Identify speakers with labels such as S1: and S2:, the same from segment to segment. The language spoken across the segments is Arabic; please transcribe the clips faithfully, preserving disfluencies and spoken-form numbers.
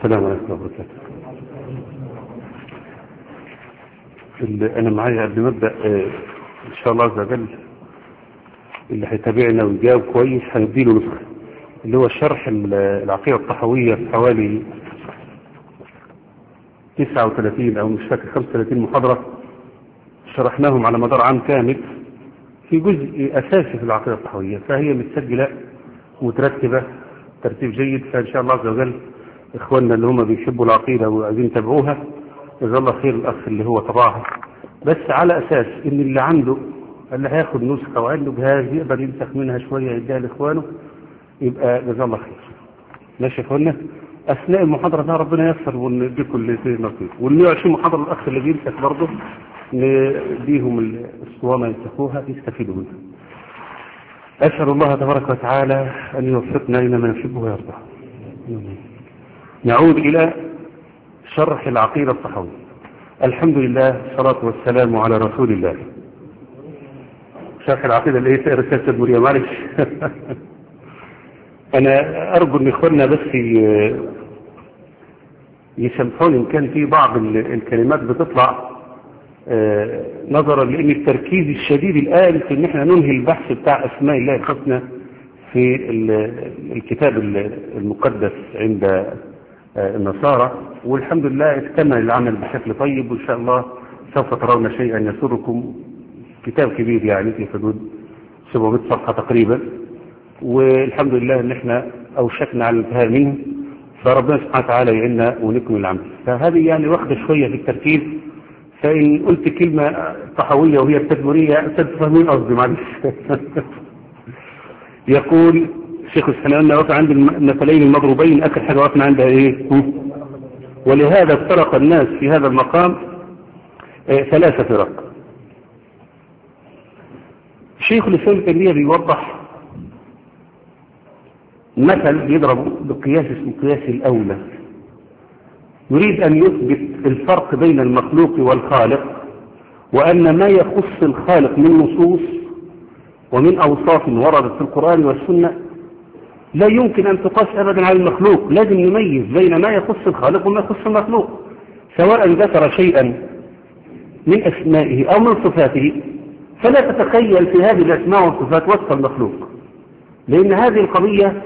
S1: السلام عليكم ورحمة الله وبركاته. أنا معايا قبل ما أبدأ إن شاء الله عز وجل اللي هيتابعنا ويجاوب كويس هنديله نسخة اللي هو شرح العقيدة الطحوية في حوالي تسعة وثلاثين أو مش فاكر خمسة وثلاثين محاضرة شرحناهم على مدار عام كامل في جزء أساسي في العقيدة الطحوية، فهي متسجلة مترتبة ترتيب جيد. فإن شاء الله عز وجل إخواننا اللي هم بيحبوا العقيدة وعايزين يتابعوها جزاه الله خير الأخ اللي هو طبعها، بس على أساس إن اللي عنده اللي هياخد نسخة وعنده جهاز يقدر يمسك منها شوية يديها لإخوانه يبقى جزاه الله خير. ماشي يا إخواننا، أثناء المحاضرة ده ربنا ييسر ونديكم اللي فيه نصيب، وال مئة وعشرين محاضرة الأخ اللي بيمسك برضه نديهم الاسطوانة يمسكوها يستفيدوا منها. أسأل الله تبارك وتعالى أن يوفقنا إلى ما نحبه ويرضى. نعود إلى شرح العقيدة الطحوية. الحمد لله الصلاة والسلام على رسول الله. شرح العقيدة اللي هي رسالة المريم معلش أنا أرجو أن إخواننا بس يسامحوني إن كان في بعض الكلمات بتطلع نظرا لأن التركيز الشديد الآن في أن احنا ننهي البحث بتاع أسماء الله الحسنى في الكتاب المقدس عند النصارى، والحمد لله اكتمل العمل بشكل طيب، وإن شاء الله سوف ترون شيئا يسركم. كتاب كبير يعني في حدود سبعمائة صفحة تقريبا، والحمد لله ان احنا اوشكنا على الانتهاء منه، فربنا سبحانه وتعالى يعيننا ونكمل العمل. فهذه يعني واخده شويه في التركيز، فان قلت كلمه طحويه وهي التدمريه تفهمين قصدي معلش يقول شيخ السنة قلنا وقف عند المثلين المضروبين، اخر حاجه وقفنا عندها ايه؟ ولهذا افترق الناس في هذا المقام ثلاثه فرق. شيخ الإسلام التنمية بيوضح مثل بيضرب بقياس اسمه قياس الأولى، يريد أن يثبت الفرق بين المخلوق والخالق، وأن ما يخص الخالق من نصوص ومن أوصاف وردت في القرآن والسنة لا يمكن أن تقاس أبدا على المخلوق. لازم نميز بين ما يخص الخالق وما يخص المخلوق، سواء ذكر شيئا من أسمائه أو من صفاته، فلا تتخيل في هذه الأسماء والصفات وصف المخلوق، لأن هذه القضية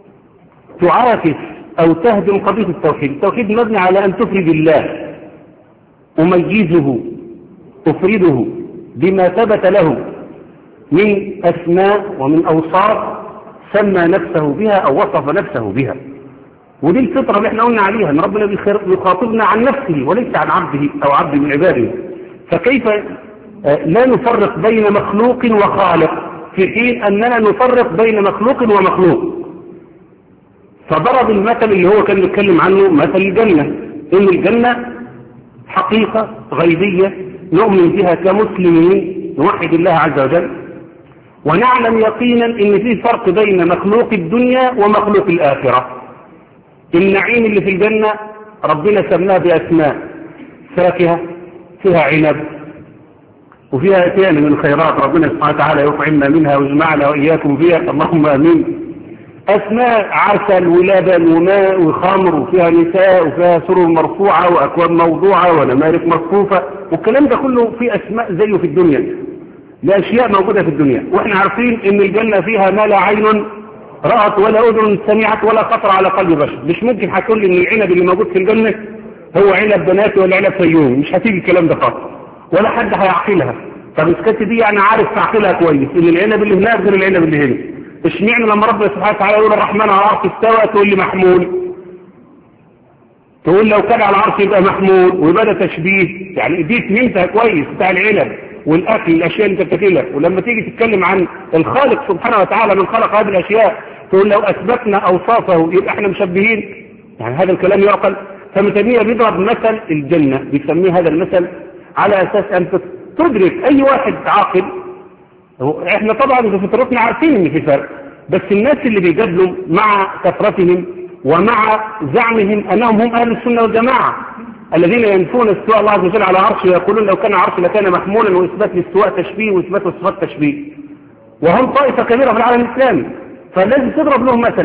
S1: تعاكس أو تهدم قضية التوحيد. التوحيد مبني على أن تفرد الله، أميزه أفرده بما ثبت له من أسماء ومن أوصاف سمى نفسه بها أو وصف نفسه بها. ودي الفطرة اللي احنا قلنا عليها، أن ربنا بيخاطبنا عن نفسه وليس عن عبده أو عبد من عباده، فكيف لا نفرق بين مخلوق وخالق في حين أننا نفرق بين مخلوق ومخلوق؟ فضرب المثل اللي هو كان يتكلم عنه مثل الجنة، إن الجنة حقيقة غيبية نؤمن بها كمسلمين نوحد الله عز وجل، ونعلم يقينا إن في فرق بين مخلوق الدنيا ومخلوق الآخرة. النعيم اللي في الجنة ربنا سماه بأسماء، فاكهة فيها عنب وفيها أتيان من الخيرات، ربنا سبحانه وتعالى يطعمنا منها ويجمعنا وإياكم فيها اللهم آمين. أسماء عسل ولبن وماء وخمر، وفيها نساء وفيها سرر مرفوعة وأكواب موضوعة ونمارق مصفوفة، والكلام ده كله في أسماء زيه في الدنيا، لأشياء موجودة في الدنيا. وإحنا عارفين إن الجنة فيها ما لا عين رأت ولا أذن سمعت ولا خطر على قلب بشر. مش ممكن هتقول لي إن العنب اللي موجود في الجنة هو عنب بناتي ولا عنب فيوم، مش هتيجي الكلام ده خالص، ولا حد هيعقلها. طب اسكت دي يعني عارف تعقلها كويس ان العنب اللي هناك غير العنب اللي هنا. اشمعنى لما ربنا سبحانه وتعالى يقول الرحمن على العرش استوى تقول لي محمول؟ تقول لو كان على العرش يبقى محمول، ويبقى ده تشبيه. يعني دي فهمتها كويس بتاع العنب والاكل الاشياء اللي انت بتاكلها. ولما تيجي تتكلم عن الخالق سبحانه وتعالى من خلق هذه الاشياء تقول لو اثبتنا اوصافه يبقى احنا مشبهين. يعني هذا الكلام يعقل؟ فابن تيمية بيضرب مثل الجنة، بيسميه هذا المثل على اساس ان تدرك اي واحد عاقل. احنا طبعا في فطرتنا عارفين ان في فرق، بس الناس اللي بيجادلوا مع كثرتهم ومع زعمهم انهم هم اهل السنه والجماعه الذين ينفون استواء الله عز وجل على عرشه، ويقولون لو كان عرش لكان محمولا، واثبات الاستواء تشبيه واثبات الصفات تشبيه، وهم طائفه كبيره في العالم الاسلامي. فلازم تضرب لهم مثل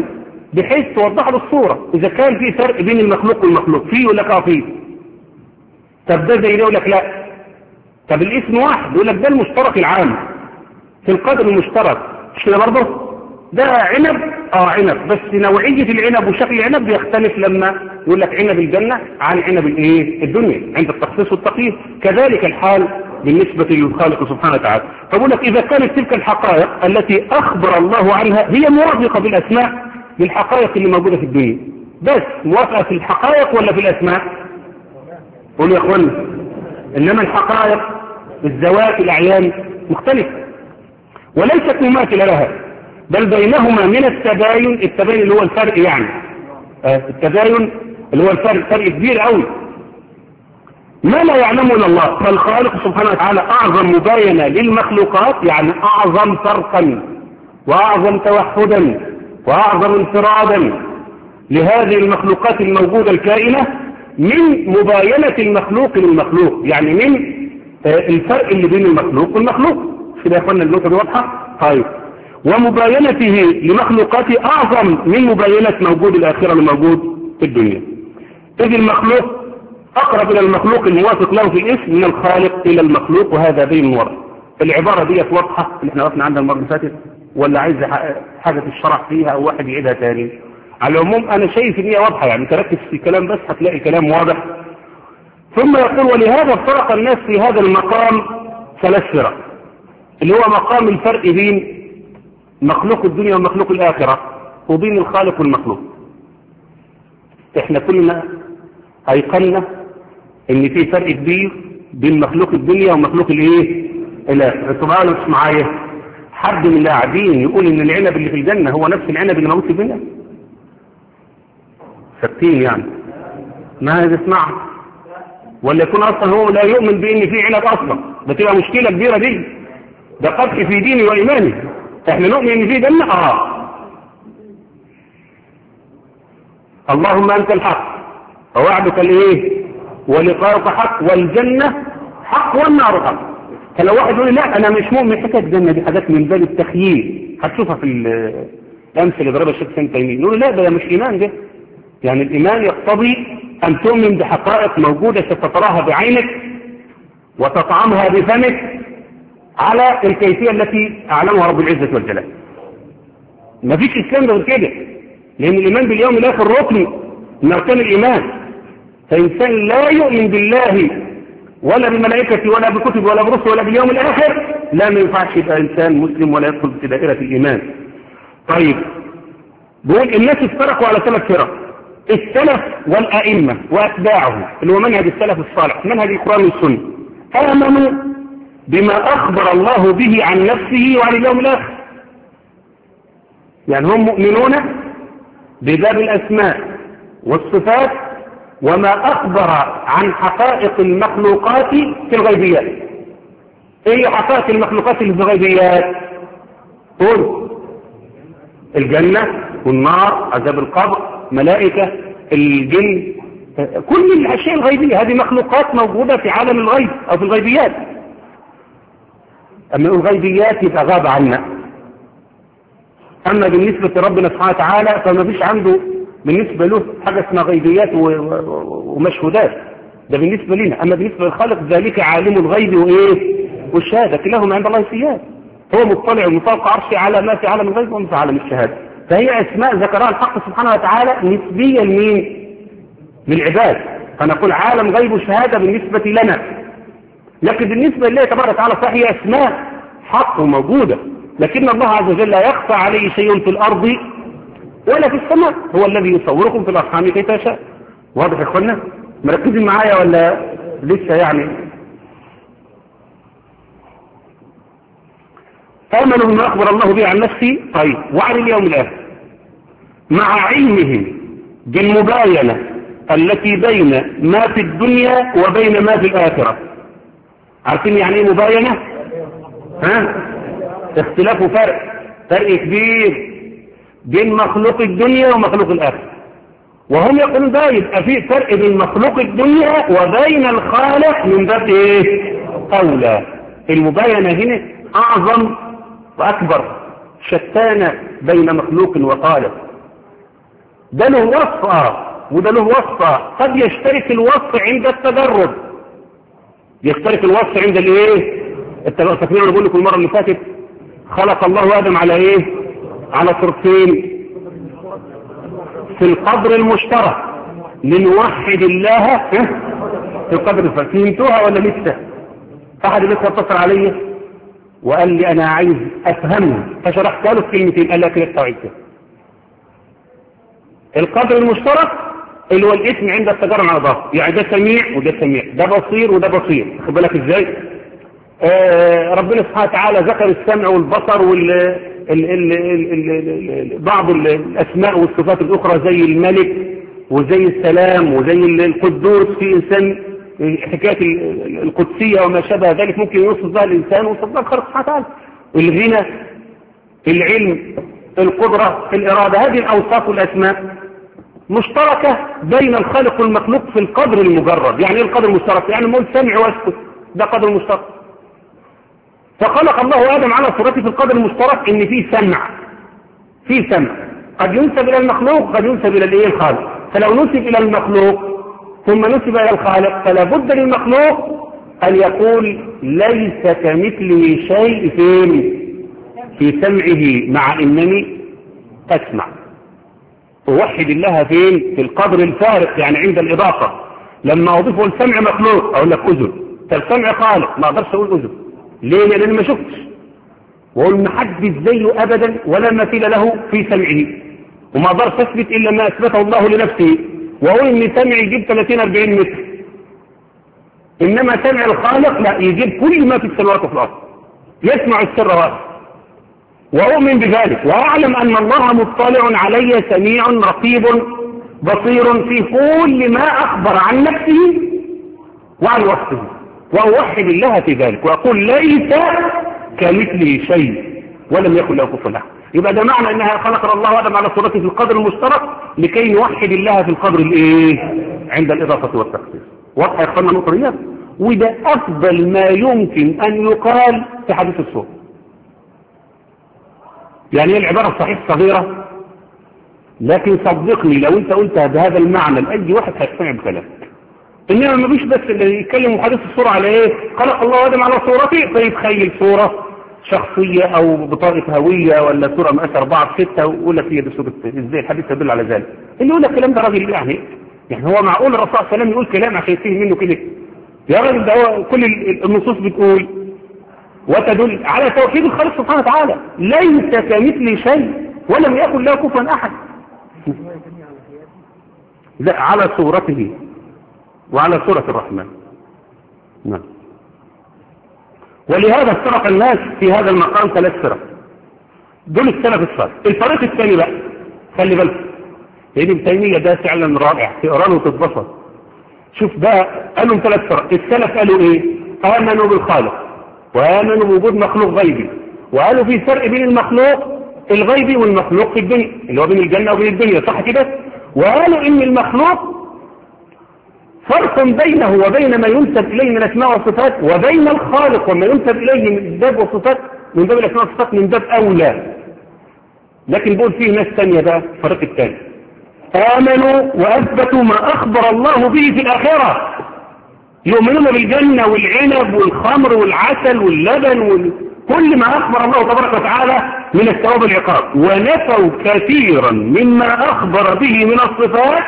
S1: بحيث توضح له الصورة. إذا كان في فرق بين المخلوق والمخلوق فيه يقول لك اه فيه. طب ده زي ده يقول لك لا. طب الاسم واحد يقول لك ده المشترك العام في القدر المشترك، مش كده برضه؟ ده عنب اه عنب، بس نوعية العنب وشكل العنب بيختلف لما يقول لك عنب الجنة عن عنب الايه الدنيا عند التخصيص والتقييد. كذلك الحال بالنسبة للخالق سبحانه وتعالى. فبقول لك إذا كانت تلك الحقائق التي أخبر الله عنها هي موافقة بالأسماء للحقائق اللي موجودة في الدنيا، بس موافقة في الحقائق ولا في الأسماء؟ قولوا يا أخوانا. إنما الحقائق الذوات الأعيان مختلفة وليست مماثلة لها، بل بينهما من التباين. التباين اللي هو الفرق يعني آه التباين اللي هو الفرق، فرق كبير قوي ما لا يعلمه الا الله. فالخالق سبحانه وتعالى أعظم مباينة للمخلوقات، يعني أعظم فرقا وأعظم توحدا وأعظم انفرادا لهذه المخلوقات الموجودة الكائنة من مباينة المخلوق للمخلوق، يعني من الفرق اللي بين المخلوق والمخلوق. كده يا اخوانا النقطة دي واضحة؟ طيب. ومباينته لمخلوقاته أعظم من مباينة موجود الآخرة لموجود في الدنيا. إذ المخلوق أقرب إلى المخلوق الموافق له في الاسم من الخالق إلى المخلوق، وهذا بين ورد. العبارة دي واضحة اللي احنا وقفنا عندها المرة اللي فاتت، ولا عايز حاجة تشرح فيها أو واحد يعيدها تاني؟ على العموم أنا شايف إن هي واضحة، يعني تركز في الكلام بس هتلاقي الكلام واضح. ثم يقول ولهذا فرق الناس في هذا المقام ثلاث فرق، اللي هو مقام الفرق بين مخلوق الدنيا ومخلوق الآخرة وبين الخالق والمخلوق. احنا كلنا أيقنا ان في فرق كبير بين مخلوق الدنيا ومخلوق الايه الآخرة. طبعا مش معايا حد من اللاعبين يقول ان العنب اللي في الجنة هو نفس العنب اللي موجود في الدنيا؟ ثابتين يعني ما يسمعها، ولا يكون اصلا هو لا يؤمن بان في عنب اصلا؟ ده تبقى مشكلة كبيرة دي، ده قدح في ديني وإيماني. احنا نؤمن ان في جنة اه اللهم انت الحق ووعدك الايه ولقاؤك حق والجنة حق والنار حق. فلو واحد يقول لا انا مش مؤمن حكايه الجنة دي حاجات من باب التخييل، هتشوفها في الامثله اللي ضربها الشيخ ابن تيميه، نقول لا ده مش ايمان ده. يعني الايمان يقتضي ان تؤمن بحقائق موجودة ستتراها بعينك وتطعمها بفمك على الكيفية التي أعلمها رب العزة والجلال. ما فيش إسلام غير كده، لأن الإيمان باليوم الآخر ركن من أركان الإيمان. فإنسان لا يؤمن بالله ولا بملائكته ولا بكتب ولا برسل ولا باليوم الآخر لا ما ينفعش يبقى إنسان مسلم ولا يدخل في دائرة الإيمان. طيب بقول الناس افترقوا على ثلاث فرق: السلف والأئمة وأتباعه، اللي هو منهج السلف الصالح منهج القرآن والسنة، آمنوا بما أخبر الله به عن نفسه وعن اليوم الآخر. يعني هم مؤمنون بباب الأسماء والصفات وما أخبر عن حقائق المخلوقات في الغيبيات. ايه حقائق المخلوقات اللي في الغيبيات؟ قول: الجنة والنار، عذاب القبر، ملائكة، الجن، كل الأشياء الغيبية هذه مخلوقات موجودة في عالم الغيب أو في الغيبيات. أما الغيبيات يبقى غاب عنا. أما بالنسبة لربنا سبحانه وتعالى فما فيش عنده بالنسبة له حاجة اسمها غيبيات ومشهودات، ده بالنسبة لنا. أما بالنسبة للخالق ذلك عالم الغيب وإيه والشهادة كلاهما عند الله سيئات. هو مطلع من فوق عرشه على ما في عالم الغيب وما في عالم الشهادة. فهي أسماء ذكرها الحق سبحانه وتعالى نسبيا لمين؟ للعباد. فنقول عالم غيب وشهادة بالنسبة لنا، لكن بالنسبة لله تبارك وتعالى فهي أسماء حق وموجودة، لكن الله عز وجل لا يخفى عليه شيء في الأرض ولا في السماء، هو الذي يصوركم في الأرحام كيف يشاء. واضح يا اخوانا؟ مركزين معايا ولا لسه؟ يعني آمنوا بما أخبر الله به عن نفسه طيب وعن اليوم الآخر مع علمهم بالمباينة التي بين ما في الدنيا وبين ما في الآخرة. عارفين يعني ايه مباينة؟ ها؟ اختلاف وفرق، فرق كبير بين مخلوق الدنيا ومخلوق الآخرة. وهم يقولون ده يبقى فيه فرق بين مخلوق الدنيا وبين الخالق من باب ايه؟ أولى. المباينة هنا أعظم وأكبر، شتان بين مخلوق وخالق. ده له وصف اه وده له وصف اه قد يشترك الوصف عند التجرد، يشترك الوصف عند الايه التجرد. فاكرين انا بقول لكم المره اللي فاتت خلق الله ادم على ايه؟ على صورتين في القدر المشترك لنوحد الله في القدر المشترك. فهمتوها ولا لسه؟ احد لسه اتصل عليا وقال لي انا عايز افهمها فشرحت له في كلمتين، قال لي كده التوعيد كده. القدر المشترك اللي هو الاسم عند التجرد على ظهر، يعني ده سميع وده سميع، ده بصير وده بصير. خد بالك ازاي؟ آه ربنا سبحانه وتعالى ذكر السمع والبصر وال ال ال ال ال ال بعض الاسماء والصفات الاخرى زي الملك وزي السلام وزي القدوس. في انسان حكايه القدسيه وما شابه ذلك ممكن يوصف بها الانسان ويوصف بها الخالق سبحانه وتعالى. الغنى، العلم، القدره، الاراده، هذه الاوصاف والاسماء مشتركه بين الخالق والمخلوق في القدر المجرد. يعني ايه القدر المشترك؟ يعني ما سمع واسكت، ده قدر مشترك. فخلق الله آدم على صورته في القدر المشترك ان فيه سمع، فيه سمع قد ينسب الى المخلوق قد ينسب الى الايه الخالق. فلو نسب الى المخلوق ثم نسب الى الخالق فلا بد للمخلوق ان يقول ليس كمثله شيء فين؟ في سمعه، مع انني اسمع. اوحد الله فين؟ في القدر الفارق، يعني عند الاضافه. لما اضيفه السمع مخلوق اقول لك اذن، فالسمع خالق ما اقدرش اقول اذن. ليه؟ لان ما شفتش، واقول ما حدش زيه ابدا ولا مثيل له في سمعه، وما اقدرش اثبت الا ما اثبته الله لنفسه. واقول ان سمعي يجيب ثلاثين أربعين متر، انما سمع الخالق لا، يجيب كل ما في السماوات وفي الارض، يسمع السر واحد. واؤمن بذلك واعلم ان الله مطلع علي سميع رقيب بصير في كل ما اخبر عن نفسه وعن وصفه، واوحد الله في ذلك واقول ليس كمثله شيء ولم يكن له كفوا احد. يبقى ده معنى انها خلق الله ادم على صورته في القدر المشترك لكي نوحد الله في القدر الايه عند الاضافه والتخصيص. واضح يا اخوانا النقطه دي؟ وده افضل ما يمكن ان يقال في حديث الصور. يعني هي العباره الصحيح صغيره، لكن صدقني لو انت قلتها بهذا المعنى لاي واحد هيقتنع بكلامك. انما ما فيش بس اللي يتكلم حديث الصوره على ايه؟ خلق الله ادم على صورته فيتخيل صوره شخصيه او بطاقه هويه ولا صوره مقاس أربعة بستة ويقول لك هي دي صوره ازاي الحديث يدل على ذلك. اللي يقول لك الكلام ده راجل يعني يعني هو معقول الرسول صلى الله عليه وسلم يقول كلام عشان يفهم منه كده؟ يا راجل ده هو كل النصوص بتقول وتدل على توحيد الخالق سبحانه وتعالى، ليس كمثل شيء ولم يكن له كفوا احد. لا، على صورته وعلى صورة الرحمن. نعم. ولهذا افترق الناس في هذا المقام ثلاث فرق. دول السلف الصالح. الفريق الثاني بقى خلي بالك، ابن تيمية ده فعلا رائع، تقرا له وتتبسط. شوف بقى قالوا ثلاث فرق. السلف قالوا ايه؟ امنوا بالخالق وامنوا بوجود مخلوق غيبي، وقالوا في فرق بين المخلوق الغيبي والمخلوق في الدنيا اللي هو بين الجنة وبين الدنيا، صح كده؟ وقالوا ان المخلوق فرق بينه وبين ما ينسب إليه من الأسماء والصفات وبين الخالق وما ينسب إليه من باب والصفات من باب الأسماء والصفات من باب أولى. لكن بقول فيه ناس ثانية بقى الفريق الثاني آمنوا وأثبتوا ما أخبر الله به في الآخرة، يؤمنون بالجنة والعنب والخمر والعسل واللبن وكل ما أخبر الله تبارك وتعالى من الثواب والعقاب، ونفوا كثيرا مما أخبر به من الصفات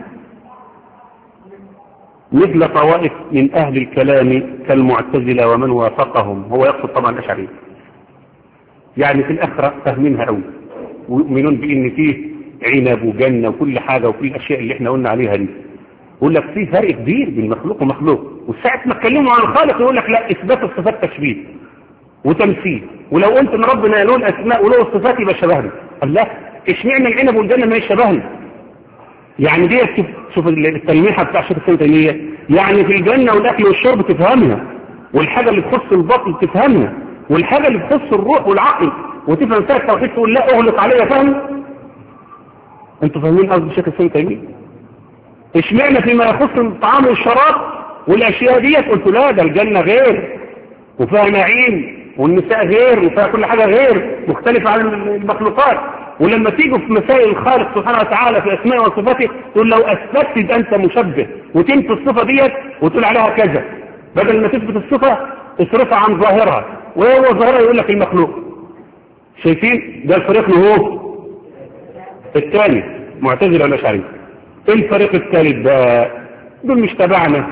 S1: مثل طوائف من أهل الكلام كالمعتزلة ومن وافقهم. هو يقصد طبعا الأشعرية، يعني في الآخرة فاهمينها قوي ويؤمنون بأن فيه عنب وجنة وكل حاجة وكل الأشياء اللي احنا قلنا عليها دي. يقول لك فيه فرق كبير بين مخلوق ومخلوق، والساعة ما اتكلموا عن الخالق يقول لك لا، إثبات الصفات تشبيه وتمثيل، ولو قلت ان ربنا له الأسماء وله الصفات يبقى شبهنا. الله، اشمعنى العنب والجنة ما يشبهنا؟ يعني دي شوف التلميحة بتاع شيخ الإسلام تيمية، يعني في الجنة والأكل والشرب تفهمها، والحاجة اللي تخص البطن تفهمها، والحاجة اللي تخص الروح والعقل وتفهم فيها التوحيد تقول لا أغلق عليها. فهم؟ انتوا فاهمين قصد شيخ الإسلام تيمية؟ اشمعنى فيما يخص الطعام والشراب والأشياء دي قلت لا، ده الجنة غير وفيها نعيم والنساء غير وفيها كل حاجة غير مختلفة عن المخلوقات، ولما تيجوا في مسائل الخالق سبحانه وتعالى في اسماء وصفاته تقول لو اثبتت يبقى انت مشبه، وتنفي الصفه ديت وتقول عليها كذا، بدل ما تثبت الصفه اصرفها عن ظاهرها، وهو ظاهرها يقول لك المخلوق. شايفين ده الفريق اللي هو الثاني معتزله ولا اشعري. الفريق الثالث ده دول مش تبعنا،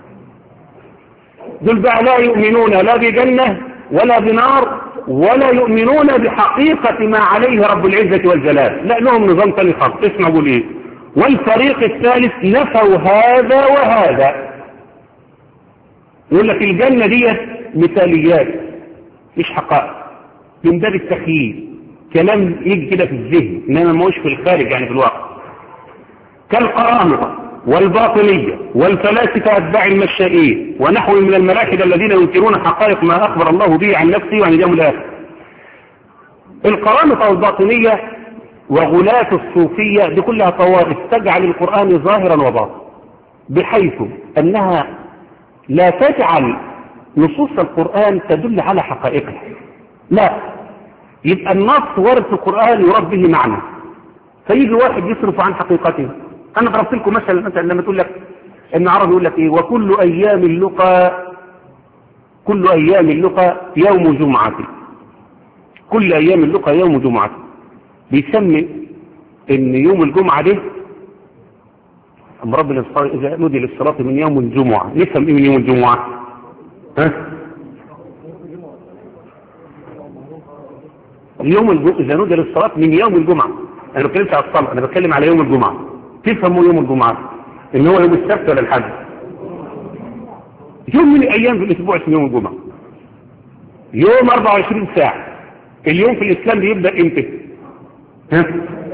S1: دول بقى لا يؤمنون لا بجنه ولا بنار، ولا يؤمنون بحقيقة ما عليه رب العزة والجلال، لا لهم نظام ثاني خالص. اسمع اقول ايه، والفريق الثالث نفوا هذا وهذا، يقول لك الجنة دي مثاليات مش حقائق، من باب التخييل، كلام يجي كده في الذهن انما ما هوش في الخارج يعني في الواقع. كالقرامطة والباطنية والفلاسفة أتباع المشائين ونحو من الملاحدة الذين ينكرون حقائق ما أخبر الله به عن نفسه وعن اليوم الآخر. القرامطة والباطنية وغلاة الصوفية دي كلها طوائف تجعل القرآن ظاهرا وباطنا، بحيث أنها لا تجعل نصوص القرآن تدل على حقائقها، لا، يبقى النص ورد في القرآن يراد به معنى، فيجي واحد يصرف عن حقيقته. انا ضربت لكم مثلا مثلا لما تقول لك ان عربي يقول لك ايه، وكل ايام اللقى كل ايام اللقى يوم جمعة، كل ايام اللقى يوم جمعة، بيسمي ان يوم الجمعة ده اما ربنا اذا نودي للصلاة من يوم الجمعة، نفهم ايه من يوم الجمعة؟ ها؟ يوم الجمعة اذا نودي للصلاة من يوم الجمعة، انا ما بتكلمش على الصلاة، انا بتكلم على يوم الجمعة. تفهموا يوم الجمعة ان هو يوم السبت ولا الحد؟ يوم من الايام في الاسبوع اسمه يوم الجمعة، يوم أربعة وعشرين ساعة. اليوم في الاسلام بيبدأ امتى؟ ها؟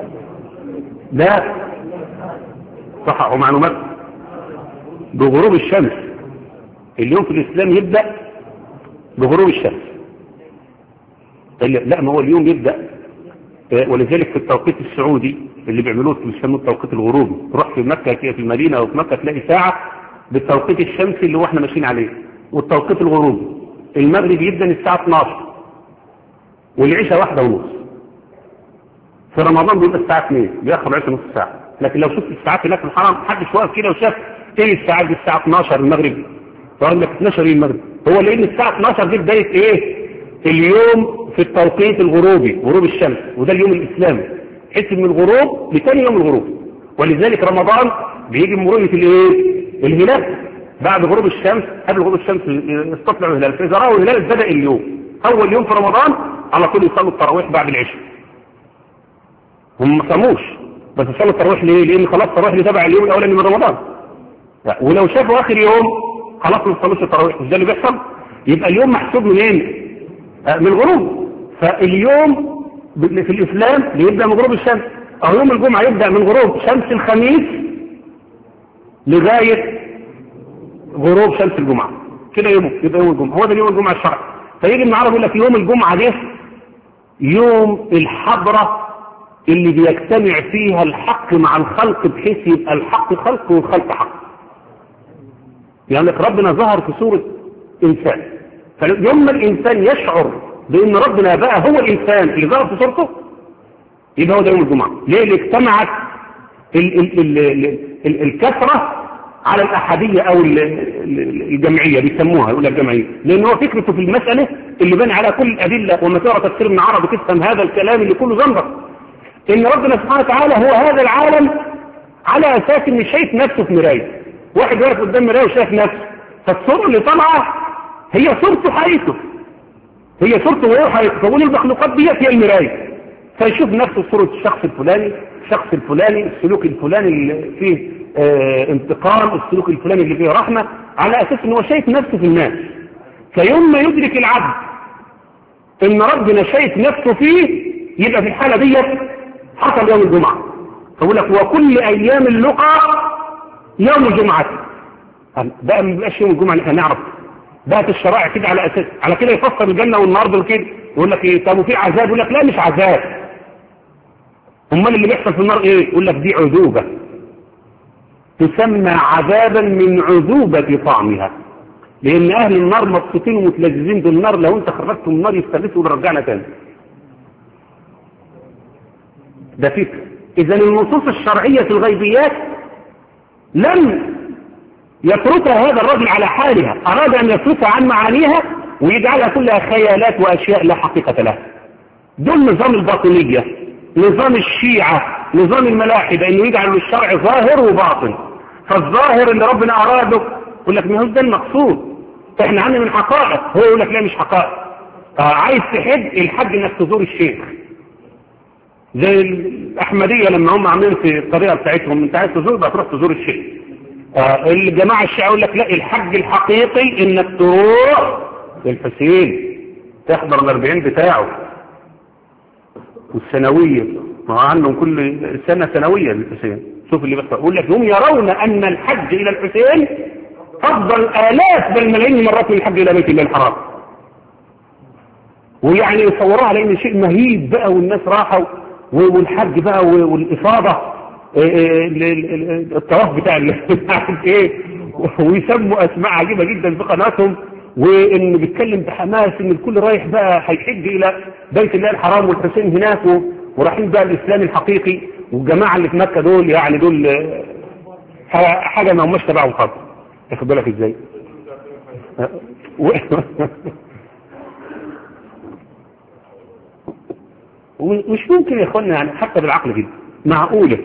S1: لا صح ومعلومات بغروب الشمس. اليوم في الاسلام يبدأ بغروب الشمس. لا ما هو اليوم يبدأ، ولذلك في التوقيت السعودي اللي بيعملوه بيسموه التوقيت الغروبي، تروح في مكة في المدينة او في مكة تلاقي ساعة بالتوقيت الشمسي اللي هو احنا ماشيين عليه، والتوقيت الغروبي المغرب يبدأ الساعة اتناشر والعشاء واحدة ونص. في رمضان بيبقى الساعة اتنين بيأخر عشرة نص ساعة. لكن لو شفت الساعات هناك في الحرم محدش واقف كده وشاف ايه الساعات دي، الساعة اتناشر المغرب، فقال لك اتناشر ايه المغرب، هو لان الساعة اتناشر دي بداية ايه اليوم في التوقيت الغروبي، غروب الشمس، وده اليوم الاسلامي، حس من الغروب لثاني يوم الغروب. ولذلك رمضان بيجي من رؤية الايه الهلال بعد غروب الشمس، قبل غروب الشمس استطلعوا الهلال، فاذا راوا الهلال بدأ اليوم، اول يوم في رمضان على طول يصلوا التراويح بعد العشاء. هم ما صاموش بس يصلوا التراويح ليه؟ لان خلاص التراويح دي تبع اليوم الاولاني من رمضان، ولو شافوا اخر يوم خلاص ما يصلوش التراويح. مش ده اللي بيحصل؟ يبقى اليوم محسوب منين؟ من الغروب. فاليوم في الإسلام بيبدأ من غروب الشمس، أو يوم الجمعة يبدأ من غروب شمس الخميس لغاية غروب شمس الجمعة، كده يوم يبقى يوم الجمعة، هو ده يوم الجمعة الشرعي. فيجي ابن عربي يقول لك يوم الجمعة ده يوم الحضرة اللي بيجتمع فيها الحق مع الخلق، بحيث يبقى الحق خلق والخلق حق. يعني ربنا ظهر في صورة إنسان، فيوم ما الإنسان يشعر بأن ربنا بقى هو الإنسان اللي ظهر في صورته يبقى هو ده يوم الجمعة. ليه؟ اللي اجتمعت ال ال ال ال ال الكثرة على الأحادية أو ال ال الجمعية بيسموها، يقول لك جمعية، لأن هو فكرته في المسألة اللي بنى على كل الأدلة. وما تقرأ تفسير ابن عربي تفهم هذا الكلام اللي كله زنبق، إن ربنا سبحانه وتعالى هو هذا العالم على أساس إن شايف نفسه في مراية. واحد واقف قدام مراية وشايف نفسه، فالصورة اللي طالعة هي صورته حقيقته، هي صورته وهو حقيقته. فقول المخلوقات دي هي المراية، فيشوف نفسه صورة الشخص الفلاني، الشخص الفلاني، السلوك الفلاني اللي فيه اه انتقام، السلوك الفلاني اللي فيه رحمة، على أساس إن هو شايف نفسه في الناس. فيوم ما يدرك العبد إن ربنا شايف نفسه فيه يبقى في الحالة دي حصل يوم الجمعة. فقول لك وكل أيام اللقاء يوم الجمعة. بقى ما بقاش يوم الجمعة اللي احنا نعرف، بقت الشرائع كده على أساس على كده يفسر الجنة والنار دول كده، يقول لك ايه طب وفي عذاب؟ يقول لك لا مش عذاب، امال اللي بيحصل في النار ايه؟ يقول لك دي عذوبة تسمى عذابا من عذوبة طعمها، لان اهل النار مبسوطين ومتلذذين بالنار، لو انت خرجت من النار يستغيثوا ورجعنا تاني. ده فكر. إذا النصوص الشرعية في الغيبيات لم يتركها هذا الرجل على حالها، أراد أن يصرفها عن معانيها ويجعلها كلها خيالات وأشياء لا حقيقة لها. دول نظام الباطنية، نظام الشيعة، نظام الملاحدة، إنه يجعل الشرع ظاهر وباطن. فالظاهر اللي ربنا أراده يقول لك ما هو ده المقصود، احنا عندنا من حقائق، هو يقول لك لا مش حقائق. آه عايز تحج الحج انك تزور الشيخ، زي الأحمدية لما هم عاملين في الطريقة بتاعتهم انت عايز تزور بقى تروح تزور الشيخ. آه الجماعة الشيعة يقول لك لا، الحج الحقيقي انك تروح للحسين تحضر الأربعين بتاعه والسنوية، ما هو عندهم كل سنة سنوية للحسين. شوف اللي بيحصل، يقول لك هم يرون أن الحج إلى الحسين أفضل آلاف بل ملايين مرات من الحج إلى بيت الله الحرام، ويعني يصوروها على إن شيء مهيب بقى، والناس راحوا والحج بقى والإفاضة الطواف بتاع ايه، ويسموا أسماء عجيبة جدا في قناتهم، وإنه بيتكلم بحماس إن الكل رايح بقى هيحج إلى بيت الله الحرام والحسين هناك، ورايحين بقى الإسلام الحقيقي. والجماعة اللي في مكة دول يعني دول حاجة ما هماش تبعهم خالص، واخد بالك ازاي؟ مش ممكن يا اخوانا يعني حتى بالعقل كده معقولة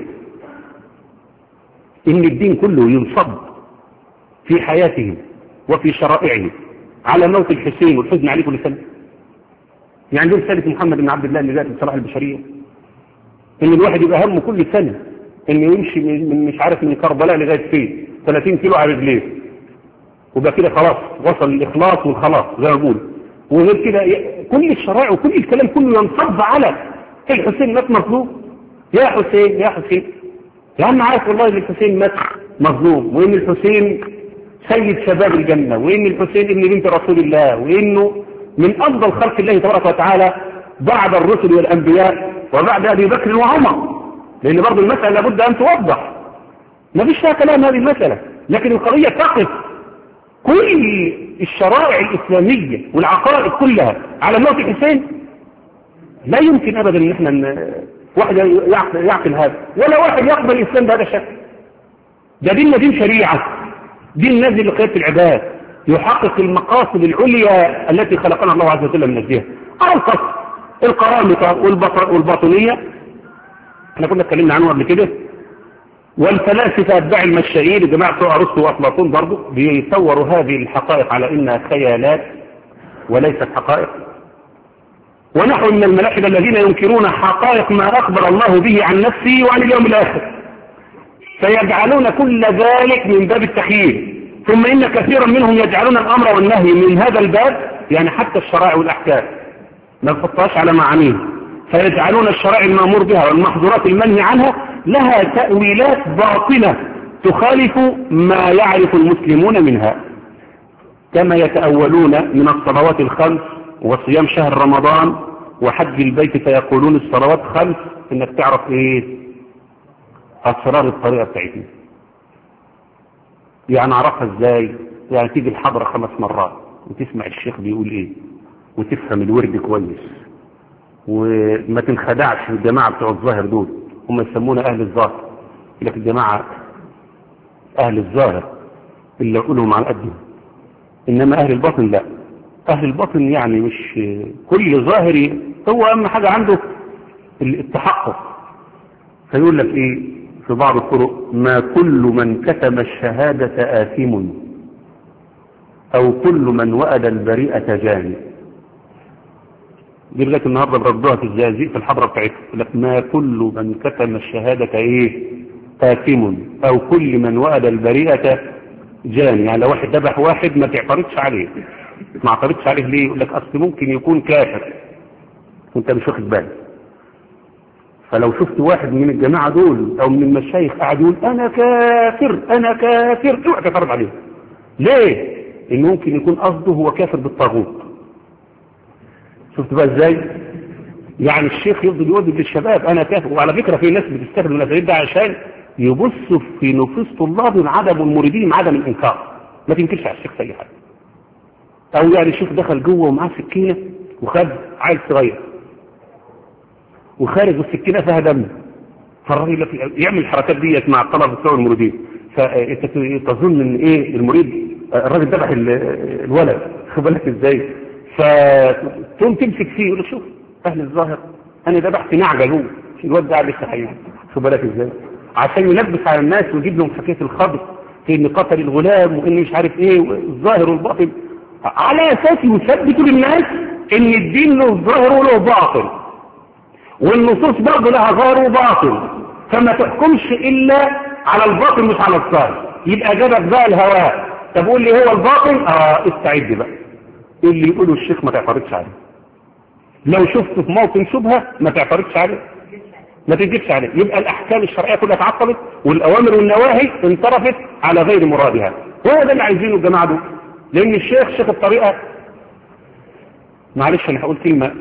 S1: ان الدين كله ينصب في حياتهم وفي شرائعهم على موت الحسين والحزن عليه كل سنة؟ يعني دول رسالة محمد بن عبد الله اللي جاءت بصلاح البشرية، ان الواحد يبقى همه كل سنة انه يمشي من مش عارف من كربلاء لغاية فين ثلاثين كيلو على رجليه، وبقى كده خلاص وصل الاخلاص والخلاص زي ما بقول. وغير كده كل الشرائع وكل الكلام كله ينصب على الحسين مات مظلوم. يا حسين يا حسين يا عم عارف والله ان الحسين مات مظلوم، وان الحسين سيد شباب الجنة، وان الحسين ابن بنت رسول الله، وانه من افضل خلق الله تبارك وتعالى بعد الرسل والانبياء وبعد ابي بكر وعمر. لان برضه المسألة لابد ان توضح، ما فيش فيها كلام هذه المسألة، لكن القضية تقف كل الشرائع الاسلامية والعقائد كلها على موت الحسين. لا يمكن ابدا ان احنا ن... واحد يعقل هذا، ولا واحد يقبل الاسلام بهذا الشكل. ده ديننا دين شريعة، دين نازل لقيادة العباد، يحقق المقاصد العليا التي خلقنا الله عز وجل من اجلها. أرقص القرامطة والباطنية احنا كنا اتكلمنا عنه قبل كده، والفلاسفة اتباع المشائين جماعة بتوع ارسطو وافلاطون برضه بيصوروا هذه الحقائق على انها خيالات وليست حقائق. ونحو من الملاحدة الذين ينكرون حقائق ما اخبر الله به عن نفسه وعن اليوم الاخر، فيجعلون كل ذلك من باب التخيير. ثم إن كثيرا منهم يجعلون الأمر والنهي من هذا الباب، يعني حتى الشرائع والأحكام ما يحطهاش على معانيه، فيجعلون الشرائع المأمور بها والمحظورات المنهي عنها لها تأويلات باطنة تخالف ما يعرف المسلمون منها، كما يتأولون من الصلوات الخمس وصيام شهر رمضان وحج البيت، فيقولون الصلوات خمس إنك تعرف إيه أسرار الطريقة بتاعتنا. يعني عرفها ازاي؟ يعني تيجي الحضرة خمس مرات وتسمع الشيخ بيقول ايه وتفهم الورد كويس، وما تنخدعش الجماعة بتوع الظاهر دول، هم يسمونا اهل الظاهر، لكن الجماعة اهل الظاهر اللي يقولهم على قدهم، انما اهل الباطن لا. اهل الباطن يعني مش كل ظاهري، هو اهم حاجة عنده التحقق. فيقول لك ايه في بعض الطرق: ما كل من كتم الشهادة آثم، أو كل من وأد البريئة جاني. دي لك النهاردة بردوها في الزازيق في الحضرة بتاعتها، لك ما كل من كتم الشهادة إيه آثم، أو كل من وأد البريئة جاني. يعني لو واحد ذبح واحد ما تعترضش عليه، ما اعترضش عليه ليه؟ يقول لك أصل ممكن يكون كافر وانت مش واخد بالك. فلو شفت واحد من الجماعة دول او من المشايخ قاعد يقول انا كافر انا كافر، اوعى تعترض عليه. ليه؟ انه ممكن يكون قصده هو كافر بالطاغوت. شفت بقى ازاي؟ يعني الشيخ يفضل يودي للشباب انا كافر، وعلى فكرة في ناس بتستخدم الاساليب ده عشان يبصوا في نفوس طلابهم عدم المريدين عدم الانكار. ما تنكرش على الشيخ اي حاجه. او يعني الشيخ دخل جوه ومعاه سكينه وخد عيل صغير وخارج السكينة فيها دم، فالراجل يعمل الحركات ديت مع الطلبه بتوع المريدين، فانت تظن ان ايه المريد الراجل ذبح الولد، خد بالك ازاي؟ فتقوم تمسك فيه يقول له شوف اهل الظاهر انا ذبحت نعجه جوه الواد ده لسه حي، خد بالك ازاي؟ عشان يلبس على الناس ويجيب لهم حكايه الخبر في ان قتل الغلام وان مش عارف ايه الظاهر والباطن، على اساس يثبتوا للناس ان الدين له ظاهر وله باطن، والنصوص برضه لها ظاهر وباطن، فما تحكمش الا على الباطن مش على الظاهر. يبقى جابك بقى الهواء، طب قول لي هو الباطن، اه استعد بقى اللي يقوله الشيخ ما تعترضش عليه، لو شفته في موطن شبهه ما تعترضش عليه، ما تجيبش عليه. يبقى الاحكام الشرعيه كلها اتعطلت والاوامر والنواهي انصرفت على غير مرادها. هو ده اللي عايزينه الجماعه دول، لان الشيخ شيخ الطريقه، معلش انا هقول كلمه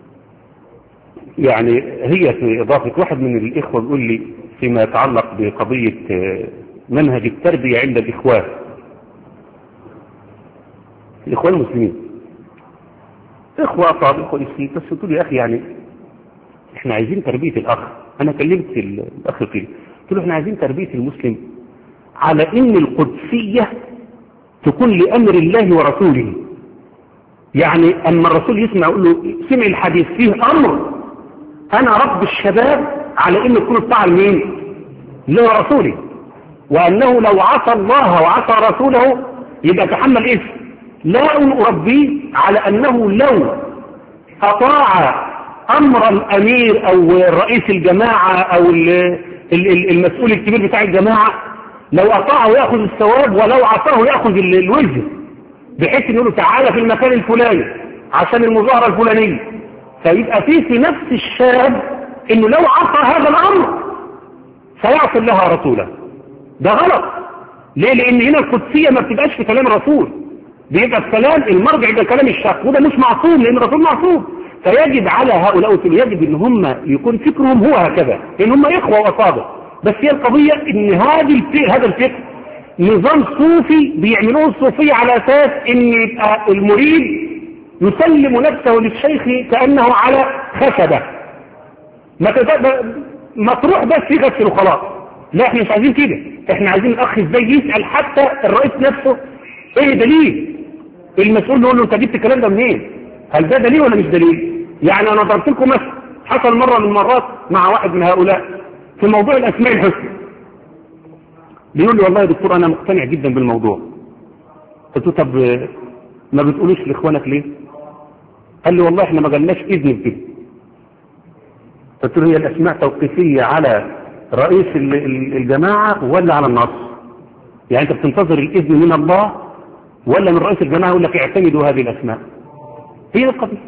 S1: يعني هي في اضافه واحد من الاخوه بيقول لي فيما يتعلق بقضيه منهج التربيه عند الاخوان الاخوان المسلمين، اخوه صادق كويسين، بس قلت له يا اخي يعني احنا عايزين تربيه الاخ. انا كلمت الاخ فيه قلت له احنا عايزين تربيه المسلم على ان القدسيه تكون لامر الله ورسوله. يعني اما الرسول يسمع يقول له سمع الحديث فيه امر، انا رب الشباب على ان تكون الطاعه لمين؟ لرسوله، وانه لو عصى الله وعصى رسوله يبقى تحمل اسم. لا اربيه على انه لو اطاع امر الامير او رئيس الجماعه او المسؤول الكبير بتاع الجماعه، لو اطاعه ياخذ الثواب ولو عصاه ياخذ الوزر، بحيث انه له تعالى في المكان الفلاني عشان المظاهره الفلانيه، فيبقى فيه في نفس الشاب انه لو عصى هذا الامر سيعصي الله ورسوله. ده غلط. ليه؟ لان هنا القدسيه ما بتبقاش في كلام الرسول، بيبقى الكلام المرجع ده كلام الشخص، وده مش معصوم لان الرسول معصوم. فيجب على هؤلاء يجب ان هم يكون فكرهم هو هكذا، لان هم اخوه واصابع. بس هي القضيه ان هذه الفكر هذا الفكر نظام صوفي بيعملوه الصوفيه على اساس ان يبقى المريد يسلم نفسه للشيخ كانه على خشبه، ما ما تروح بس يغسل وخلاص. لا احنا مش عايزين كده، احنا عايزين الاخ ازاي يسال حتى الرئيس نفسه ايه دليل، المسؤول يقول له انت جبت الكلام ده منين؟ هل ده دليل ولا مش دليل؟ يعني انا ضربت لكم مثلا حصل مره من المرات مع واحد من هؤلاء في موضوع الاسماء الحسنى، بيقول لي والله يا دكتور انا مقتنع جدا بالموضوع. قلت له طب ما بتقولوش لاخوانك ليه؟ قال لي والله احنا ما جالناش اذن بكده. قلت له هي الاسماء توقيفيه على رئيس الجماعه ولا على النص؟ يعني انت بتنتظر الاذن من الله ولا من رئيس الجماعه يقول لك اعتمدوا هذه الاسماء؟ هي القضيه.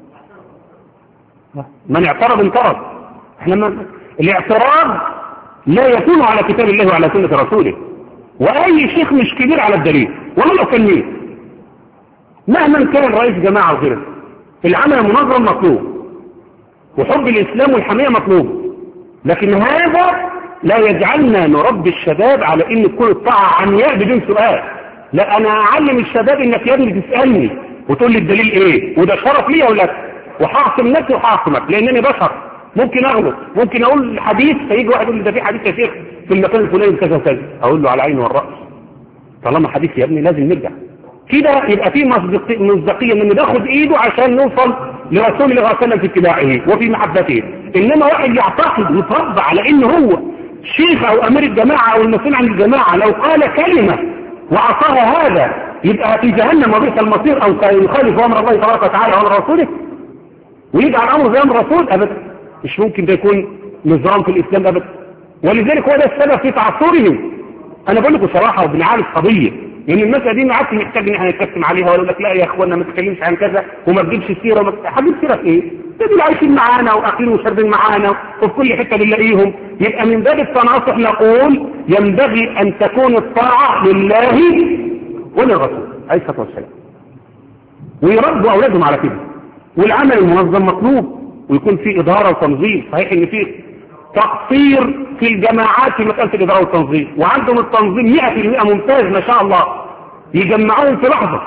S1: من اعترض انترض. احنا ما... الاعتراض لا يكون على كتاب الله وعلى سنه رسوله، واي شيخ مش كبير على الدليل ولا لو كان مين مهما كان رئيس جماعه وغيره. العمل المنظم مطلوب وحب الاسلام والحميه مطلوب، لكن هذا لا يجعلنا نربي الشباب على ان تكون الطاعه عمياء بدون سؤال. لا انا اعلم الشباب انك يا ابني تسالني وتقول لي الدليل ايه، وده شرف لي ولا لا، وحاصم نفسي وحاصمك لانني بشر ممكن اغلط، ممكن اقول حديث فيجي واحد يقول لي ده في حديث يا شيخ في المكان الفلاني كذا وكذا، اقول له على عيني والراس، طالما حديث يا ابني لازم نرجع كده. يبقى في مصداقيه ان ناخد ايده عشان نوصل لرسول الله صلى الله عليه وسلم في اتباعه وفي محبته. انما واحد يعتقد ويتربى على ان هو شيخ او امير الجماعه او المسؤول عن الجماعه لو قال كلمه وعصاها هذا يبقى في جهنم وبئس المصير، او سيخالف امر الله تبارك وتعالى وامر رسوله ويجعل امره زي امر الرسول، ابدا مش ممكن ده يكون نظام في الاسلام ابدا. ولذلك هو ده السبب في تعثرهم. انا بقول لكم صراحه وبنعالج قضيه، لان المساله دي ما عادش محتاج ان احنا نتكلم عليها ولا لك لا يا اخوانا ما تتكلمش عن كذا وما تجيبش سيره وما هتجيب سيره في ايه؟ دول عايشين معانا واكلين وشاربين معانا وفي كل حته بنلاقيهم. يبقى من باب التناصح نقول ينبغي ان تكون الطاعه لله وللرسول عليه الصلاه والسلام، ويربوا اولادهم على كده. والعمل المنظم مطلوب ويكون فيه اداره وتنظيم. صحيح ان فيه تقصير في الجماعات في مسألة الإدارة والتنظيم، وعندهم التنظيم مئة في المئة ممتاز ما شاء الله، يجمعوهم في لحظة.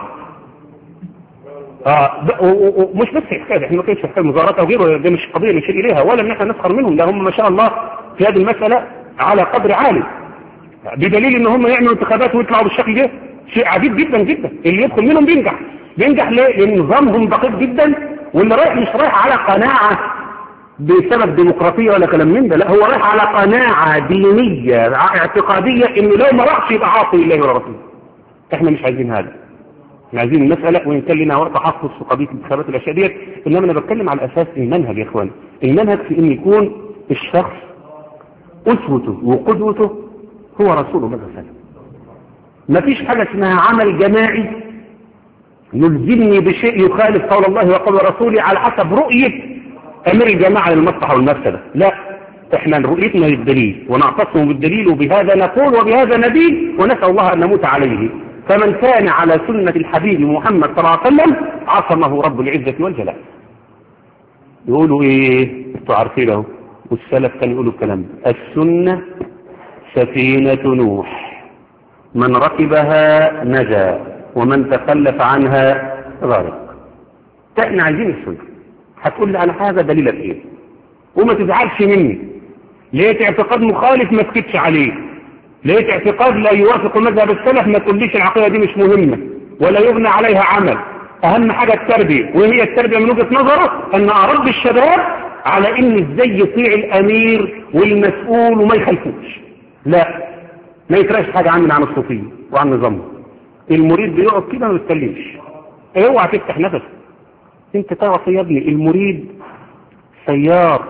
S1: آه ومش بس حكاية، احنا ما كانش حكاية مظاهرات أو غيره، دي مش قضية نشير إليها ولا إن احنا نسخر منهم، ده هم ما شاء الله في هذه المسألة على قدر عالي، بدليل ان هم يعملوا انتخابات ويطلعوا بالشكل ده، شيء عجيب جدا جدا. اللي يدخل منهم بينجح. بينجح ليه؟ لان نظامهم دقيق جدا، واللي رايح مش رايح على قناعة بسبب ديمقراطية ولا كلام من ده، لا هو رايح على قناعة دينية اعتقادية انه لو ما راحش يبقى عاصي لله ورسوله. احنا مش عايزين هذا، احنا عايزين المسألة، وإن كان لنا وقت تخصص في قضية الانتخابات الأشياء ديت، إنما أنا بتكلم على أساس المنهج يا إخوان. المنهج في إن يكون الشخص أسوته وقدوته هو رسول الله صلى الله عليه وسلم. ما فيش حاجة اسمها عمل جماعي يلزمني بشيء يخالف قول الله وقول رسوله على حسب رؤية أمير الجماعة للمصلحة والمفسدة. لا، احنا رؤيتنا للدليل ونعتصم بالدليل، وبهذا نقول وبهذا ندين، ونسأل الله أن نموت عليه. فمن كان على سنة الحبيب محمد صلى الله عليه وسلم عصمه رب العزة والجلال. يقولوا ايه؟ انتوا عارفينه، والسلف كانوا يقولوا الكلام ده: السنة سفينة نوح، من ركبها نجا ومن تخلف عنها غرق. احنا عايزين السنة. هتقول لي على هذا دليلك ايه؟ وما تزعلش مني، لقيت اعتقاد مخالف ما تسكتش عليه، لقيت اعتقاد لا يوافق مذهب السلف ما تقوليش العقيدة دي مش مهمة ولا يبنى عليها عمل. اهم حاجة التربية، وهي التربية من وجهة نظرك ان ارد الشباب على ان ازاي يطيع الامير والمسؤول وما يخالفوش. لا، ما يتراش حاجة عننا عن الصوفية وعن نظامه. المريد بيقعد كده ما بيتكلمش، اوعى تفتح نفسك. انت تعرف يا ابني المريد سيار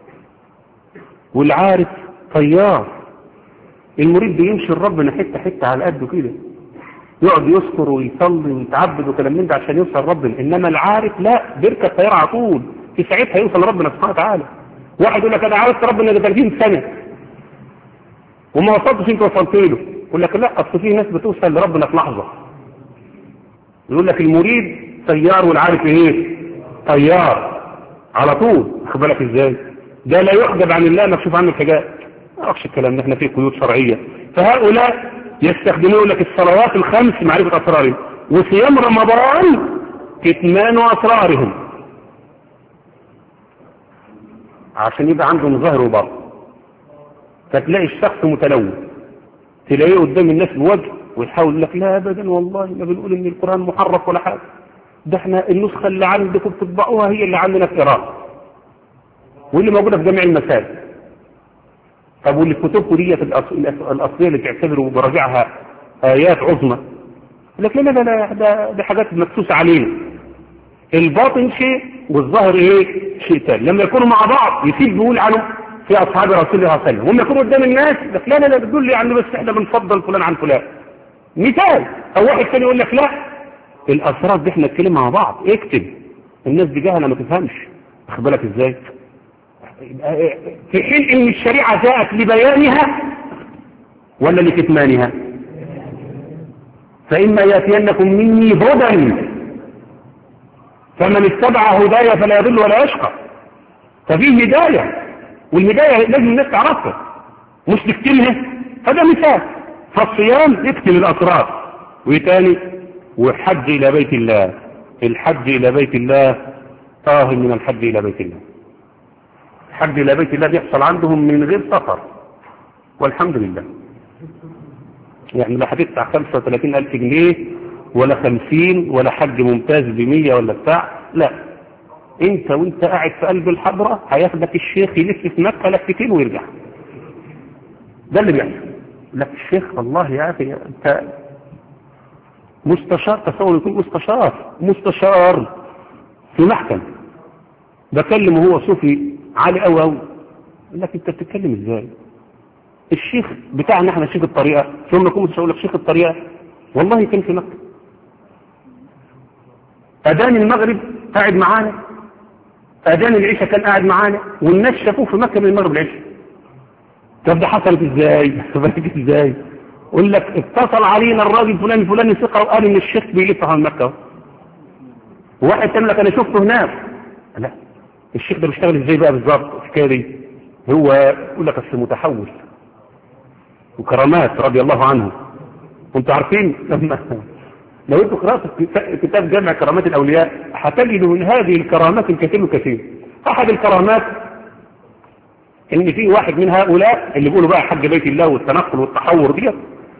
S1: والعارف طيار. المريد بيمشي لربنا حته حته على قده كده، يقعد يذكر ويصلي ويتعبد وكلام من ده عشان يوصل ربنا. انما العارف لا، بيركب طياره على طول، في ساعتها يوصل لربنا سبحانه وتعالى. واحد يقول لك انا عرفت ربنا ده ثلاثين سنه وما وصلتش، انت وصلت له. يقول لك لا، اصل في ناس بتوصل لربنا في لحظه. يقول لك المريد طيار والعارف ايه؟ طيار على طول. واخد بالك ازاي؟ ده لا يحجب عن الله مكشوف عنه الحجاب. ما اعرفش الكلام ده، احنا في قيود شرعيه. فهؤلاء يستخدمون لك الصلوات الخمس معرفه اسرارهم، وصيام رمضان كتمان اسرارهم، عشان يبقى عندهم ظاهر وباطن. فتلاقي الشخص متلون، تلاقيه قدام الناس بوجه ويحاول يقول لك لا ابدا والله ما بنقول ان القران محرف ولا حاجه، ده احنا النسخه اللي عندكم بتطبعوها هي اللي عندنا في ايران واللي موجوده في جميع المساجد. طب واللي كتبكم دي الاصليه اللي تعتبروا براجعها ايات عظمى، لك لا لا لا ده, ده حاجات مكسوسه علينا. الباطن شيء والظاهر ايه؟ شيء ثاني. لما يكونوا مع بعض يسيب بيقول عنه في اصحاب رسول الله صلى الله عليه وسلم، هم يكونوا قدام الناس لك لا لا لا بتقول لي عنه بس احنا بنفضل فلان عن فلان مثال. او واحد ثاني يقول لك لا، الاسرار دي احنا نتكلم مع بعض، اكتب. الناس دي جهله ما تفهمش. واخد بالك ازاي؟ في حين ان الشريعة جاءت لبيانها ولا لكتمانها. فإما يأتينكم مني هدى فمن اتبع هدايا فلا يضل ولا يشقى. ففيه هداية، والهداية لازم الناس تعرفها مش تكتمها. هذا مثال. فالصيام يكتم الأسرار. وتاني والحج إلى بيت الله. الحج إلى بيت الله طاهر من الحج إلى بيت الله. الحج إلى بيت الله بيحصل عندهم من غير سفر والحمد لله. يعني لا هتدفع خمسة وثلاثين ألف جنيه ولا خمسين ولا حج ممتاز بمية ولا بتاع، لا، انت وانت قاعد في قلب الحضرة هياخدك الشيخ يلف في مكة لفتين ويرجع. ده اللي بيحصل. لك الشيخ والله يا اخي انت مستشار، تصور يكون مستشار مستشار في محكمة بكلمه هو صوفي عالي قوي قوي. لك انت بتتكلم ازاي؟ الشيخ بتاعنا احنا شيخ الطريقة، ثم يكون مش هقول لك شيخ الطريقة والله كان في مكة اذان المغرب قاعد معانا، اذان العشاء كان قاعد معانا، والناس شافوه في مكة من المغرب العشاء. طب ده حصلت ازاي؟ بالك ازاي؟ يقول لك اتصل علينا الراجل فلان فلان ثقة وقال ان الشيخ بيلف عن مكة. واحد قال لك انا شفته هناك. لا، الشيخ ده بيشتغل ازاي بقى بالظبط؟ الحكايه هو يقول لك اصل متحول وكرامات رضي الله عنه. وانتوا عارفين لما لو انتوا قرأتوا كتاب جامع كرامات الاولياء هتجدوا من هذه الكرامات الكثير الكثير. احد الكرامات ان في واحد من هؤلاء اللي بيقولوا بقى حج بيت الله والتنقل والتحور دي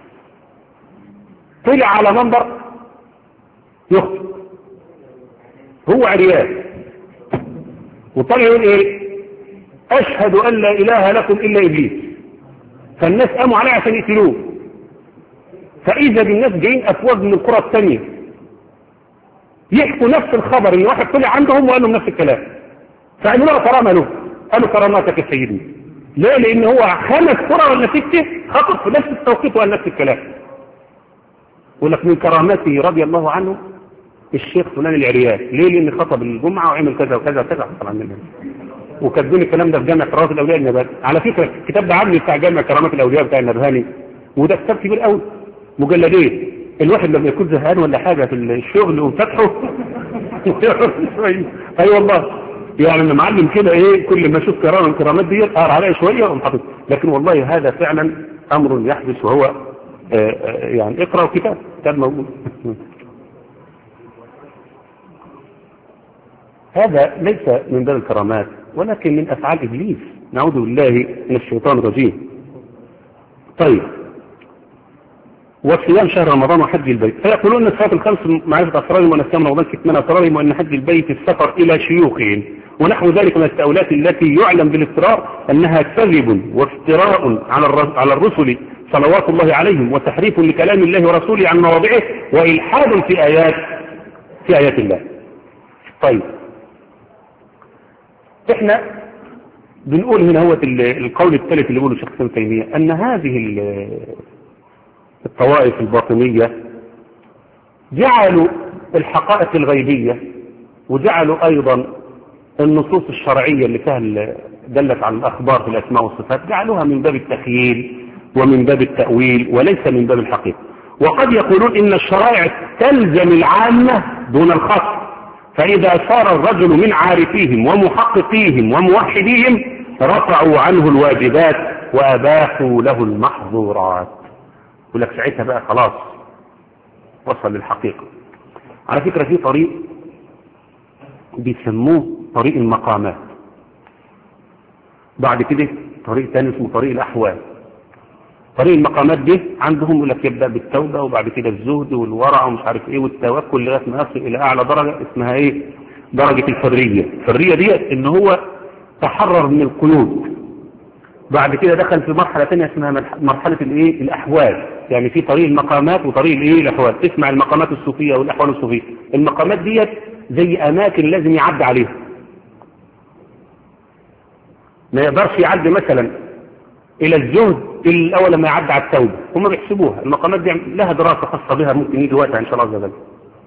S1: طلع على منبر يخطب هو عريان وطلع يقول ايه اشهد ان لا اله لكم الا ابليس. فالناس قاموا عليه عشان يقتلوه، فاذا بالناس جايين افواج من القرى الثانيه يحكوا نفس الخبر ان واحد طلع عندهم وقال لهم نفس الكلام، فقالوا له كرامه له، قالوا كراماتك يا سيدي. ليه؟ لان هو خمس قرى ولا سته خطب في نفس التوقيت وقال نفس الكلام. يقول لك من كرامته رضي الله عنه الشيخ فلان العريان. ليه؟ لان خطب الجمعه وعمل كذا وكذا وكذا حصل عندنا، وكاتبين الكلام ده في جامع كرامات الاولياء النبهاني. على فكره الكتاب ده عامل بتاع جامع كرامات الاولياء بتاع النبهاني، وده كتاب كبير قوي مجلدين. الواحد لما يكون زهقان ولا حاجه في الشغل وفتحه اي والله يعني انا معلم كده ايه، كل ما اشوف كرامه من الكرامات دي اقرا عليها شويه واقوم حاطط. لكن والله هذا فعلا امر يحدث، وهو آآ آآ يعني اقرا كتاب كتاب موجود. هذا ليس من باب الكرامات ولكن من افعال ابليس، نعوذ بالله من الشيطان الرجيم. طيب، وصيام شهر رمضان وحج البيت. فيقولون الصلاه الخمس معرفه اسرارهم ونسيان رمضان كتمان اسرارهم، وان حج البيت السفر الى شيوخهم ونحو ذلك من التأويلات التي يعلم بالافتراء انها كذب وافتراء على على الرسل صلوات الله عليهم، وتحريف لكلام الله ورسوله عن مواضعه، والحاد في ايات في ايات الله. طيب، احنا بنقول هنا هو القول الثالث اللي بيقوله شيخ ابن تيميه، ان هذه الطوائف الباطنيه جعلوا الحقائق الغيبيه وجعلوا ايضا النصوص الشرعيه اللي فيها دلت على الاخبار في الاسماء والصفات جعلوها من باب التخييل ومن باب التاويل وليس من باب الحقيقه. وقد يقولون ان الشرائع تلزم العامه دون الخاصه، فإذا صار الرجل من عارفيهم ومحققيهم وموحديهم رفعوا عنه الواجبات وأباحوا له المحظورات. يقول لك ساعتها بقى خلاص وصل للحقيقة. على فكرة في طريق بيسموه طريق المقامات، بعد كده طريق ثاني اسمه طريق الأحوال. طريق المقامات دي عندهم يقول لك يبدأ بالتوبة وبعد كده الزهد والورع ومش عارف ايه والتوكل لغايه ما يصل الى اعلى درجة اسمها ايه؟ درجة الحرية. الحرية دي ان هو تحرر من القيود. بعد كده دخل في مرحلة ثانيه اسمها مرحلة الايه؟ الاحوال. يعني في طريق المقامات وطريق الايه؟ الاحوال. تسمع المقامات الصوفية والاحوال الصوفية. المقامات دي زي اماكن لازم يعدي عليها، ما يقدرش يعدي مثلا الى الزهد الا اول لما يعدي على التوبه. هم بيحسبوها المقامات دي لها دراسه خاصه بها، ممكن يجي وقتها ان شاء الله عز وجل.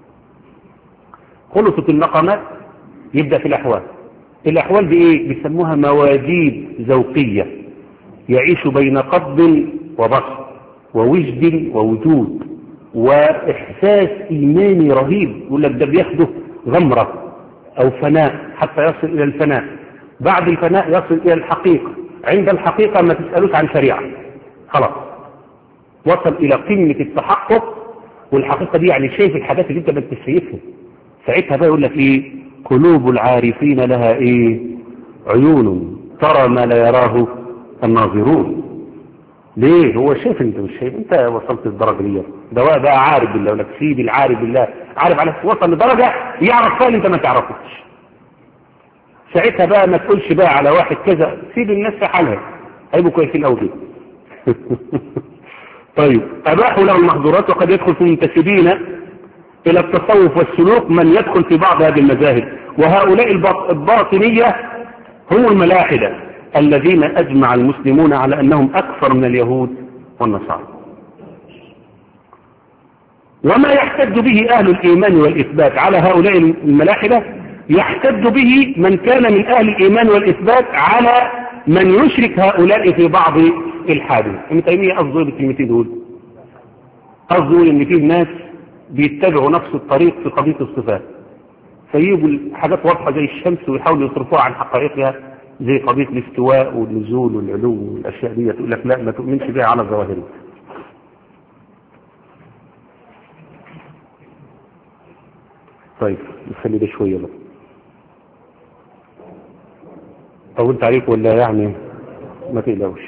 S1: خلصت المقامات يبدا في الاحوال. الاحوال دي ايه؟ بيسموها مواجيد ذوقيه، يعيش بين قبض وبسط ووجد ووجود واحساس ايماني رهيب. يقول لك ده بياخده غمره او فناء حتى يصل الى الفناء، بعد الفناء يصل الى الحقيقه، عند الحقيقة ما تسألوش عن شريعة، خلاص وصل إلى قمة التحقق. والحقيقة دي يعني شايف الحاجات اللي انت بدك تشايفها. ساعتها بقى يقول لك ايه؟ قلوب العارفين لها ايه؟ عيون ترى ما لا يراه الناظرون. ليه؟ هو شايف انت مش شايف. انت وصلت للدرجة دي، ده بقى عارف بالله. يقول لك سيدي العارف بالله، عارف على وصل لدرجة يعرف فعلا انت ما تعرفش. ساعتها بقى ما تقولش بقى على واحد كذا، سيب الناس في حالها، هيبقوا كويسين قوي. طيب، اباحوا له المحظورات. وقد يدخل في المنتسبين الى التصوف والسلوك من يدخل في بعض هذه المذاهب، وهؤلاء الباطنية هم الملاحدة الذين اجمع المسلمون على انهم اكثر من اليهود والنصارى. وما يحتج به اهل الايمان والاثبات على هؤلاء الملاحدة يحتج به من كان من أهل الإيمان والإثبات على من يشرك هؤلاء في بعض الحادث. ابن تيمية قصده بالكلمتين دول، قصده ان فيه ناس بيتبعوا نفس الطريق في قضية الصفات، فيجوا حاجات واضحة زي الشمس ويحاولوا يصرفوها عن حقائقها، زي قضية الاستواء والنزول والعلو والأشياء دي. تقول لك لا، ما تؤمنش بها على الظواهر. طيب نخلي ده شوية بقى. طولت عليك ولا يعني؟ ما تقلقوش.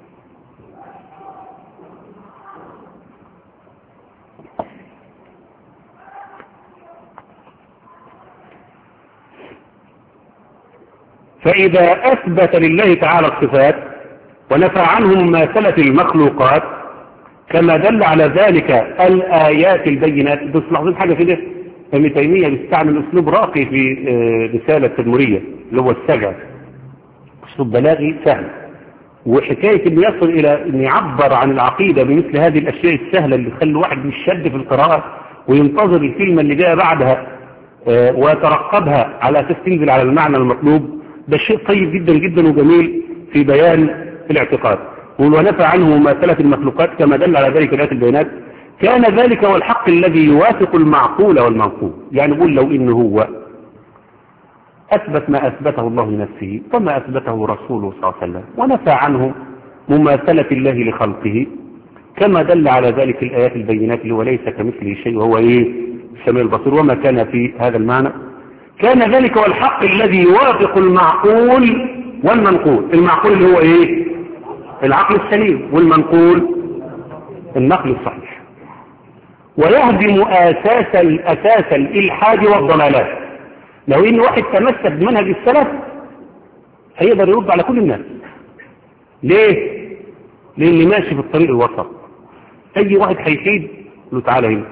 S1: فإذا أثبت لله تعالى الصفات ونفى عنه مماثلة المخلوقات كما دل على ذلك الآيات البينات. بس لاحظين حاجة كده، ابن تيمية بيستعمل أسلوب راقي في رسالة التدمرية اللي هو السجع، أسلوب بلاغي سهل، وحكاية أن يصل إلى أن يعبر عن العقيدة بمثل هذه الأشياء السهلة اللي تخلي الواحد يشد في القراءة وينتظر الكلمة اللي جاء بعدها ويترقبها على أساس تنزل على المعنى المطلوب. ده شيء طيب جدا جدا وجميل في بيان الاعتقاد. ونفى عنه مماثلة المخلوقات كما دل على ذلك الآيات البينات كان ذلك هو الحق الذي يوافق المعقول والمنقول. يعني نقول لو إنه هو أثبت ما أثبته الله لنفسه وما أثبته رسوله صلى الله عليه وسلم ونفى عنه مماثلة الله لخلقه كما دل على ذلك الآيات البينات اللي هو ليس كمثله شيء وهو إيه السميع البصير وما كان في هذا المعنى، كان ذلك هو الحق الذي يوافق المعقول والمنقول. المعقول اللي هو إيه العقل السليم، والمنقول النقل الصحيح، ويهدم أساس الأساس الإلحاد والضلالات. لو إن واحد تمسك بمنهج السلف هيقدر يرد على كل الناس. ليه؟ لأني ماشي في الطريق الوسط. أي واحد هيحيد له تعالى هنا،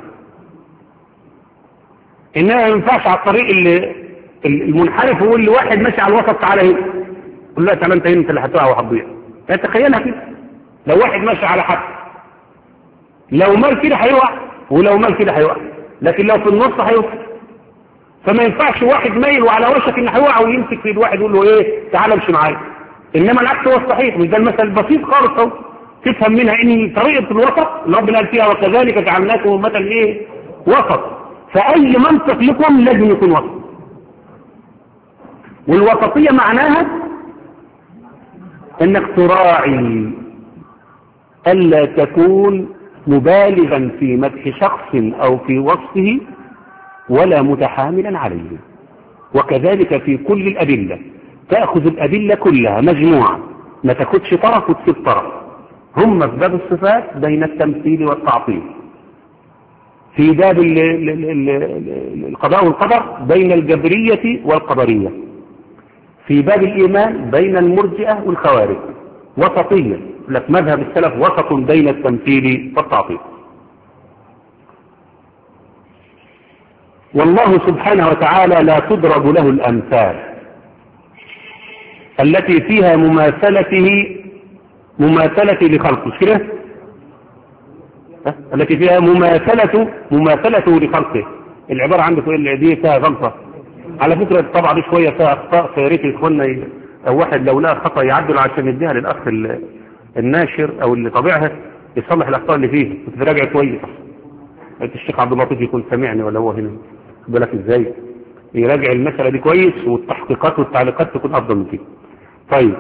S1: إنها ما ينفعش على الطريق اللي المنحرف هو اللي واحد ماشي على الوسط تعالى هنا قل له تعالى انت هنا انت اللي هتقع وهتضيع. تخيلها كده، لو واحد ماشي على حد لو مال كده هيقع ولو مال كده هيقع، لكن لو في النص هيوصل. فما ينفعش واحد مايل وعلى وشك ان هيقع ويمسك في ايد واحد يقول له ايه تعالى امشي معايا. انما العكس هو الصحيح. مش ده المثل البسيط خالص اهو تفهم منها ان طريقه الوسط اللي ربنا قال فيها وكذلك جعلناكم امه ايه وسط. فاي منطق لكم لازم يكون وسط. والوسطيه معناها انك تراعي الا تكون مبالغا في مدح شخص او في وصفه ولا متحاملا عليه. وكذلك في كل الادله تاخذ الادله كلها مجموعه، ما تاخذش طرف وتسيب طرف. هم في باب الصفات بين التمثيل والتعطيل، في باب القضاء والقدر بين الجبريه والقدريه، في باب الإيمان بين المرجئة والخوارج. وسطية لك مذهب السلف وسط بين التمثيل والتعطيل. والله سبحانه وتعالى لا تضرب له الأمثال التي فيها مماثلته مماثلة لخلقه كده، التي فيها مماثلة مماثلته لخلقه. العبارة عندك دي فيها غلطة على فكرة. الطبعة دي شوية فيها أخطاء، فياريت يدخلنا أو واحد لو لقى خطأ يعدل عشان يديها للأخ الناشر أو اللي طبعها يصلح الأخطاء اللي فيه. كنت براجع كويس. الشيخ عبد اللطيف يكون سامعني ولا هو هنا بالك إزاي يراجع المسألة دي كويس، والتحقيقات والتعليقات تكون أفضل من كده. طيب،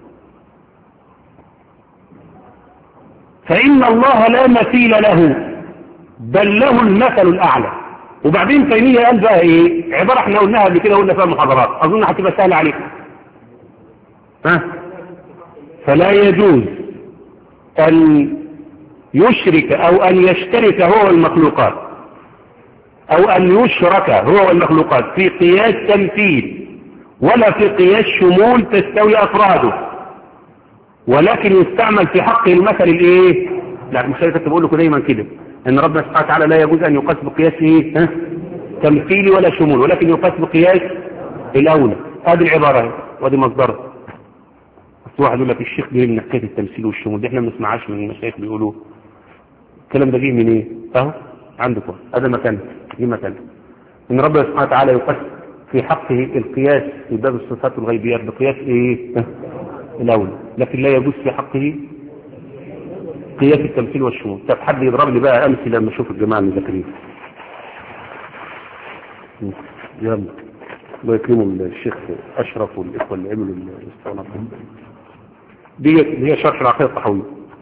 S1: فإن الله لا مثيل له بل له المثل الأعلى. وبعدين تيمية قال بقى ايه عبارة احنا قلناها قبل كده قلنا فيها محاضرات اظن هتبقى سهلة عليكم. ها فلا يجوز ان يشرك او ان يشترك هو والمخلوقات او ان يشرك هو والمخلوقات في قياس تمثيل ولا في قياس شمول تستوي افراده، ولكن يستعمل في حق المثل الايه. لا مش عارف بقول لكم دايما كده ان ربنا سبحانه وتعالى لا يجوز ان يقاس بقياس ايه ها تمثيلي ولا شمول، ولكن يقاس بقياس الاولى. هذه العباره ودي مصدرها. بس واحد يقول لك الشيخ بيقول من حكايه التمثيل والشمول دي احنا ما بنسمعهاش من المشايخ بيقولوا الكلام ده جه من ايه اهو عندكم هذا مكان دي مكان ان ربنا سبحانه وتعالى يقاس في حقه القياس في باب الصفات والغيبيات بقياس ايه الاولى، لكن لا يجوز في حقه قياس التمثيل والشمول. طب حد يضرب لي بقى امثله لما اشوف الجماعه المذاكرين. يلا الله يكرمهم الشيخ اشرف والاخوه اللي عملوا الاستغناء دي هي شرح العقيده الطحاويه.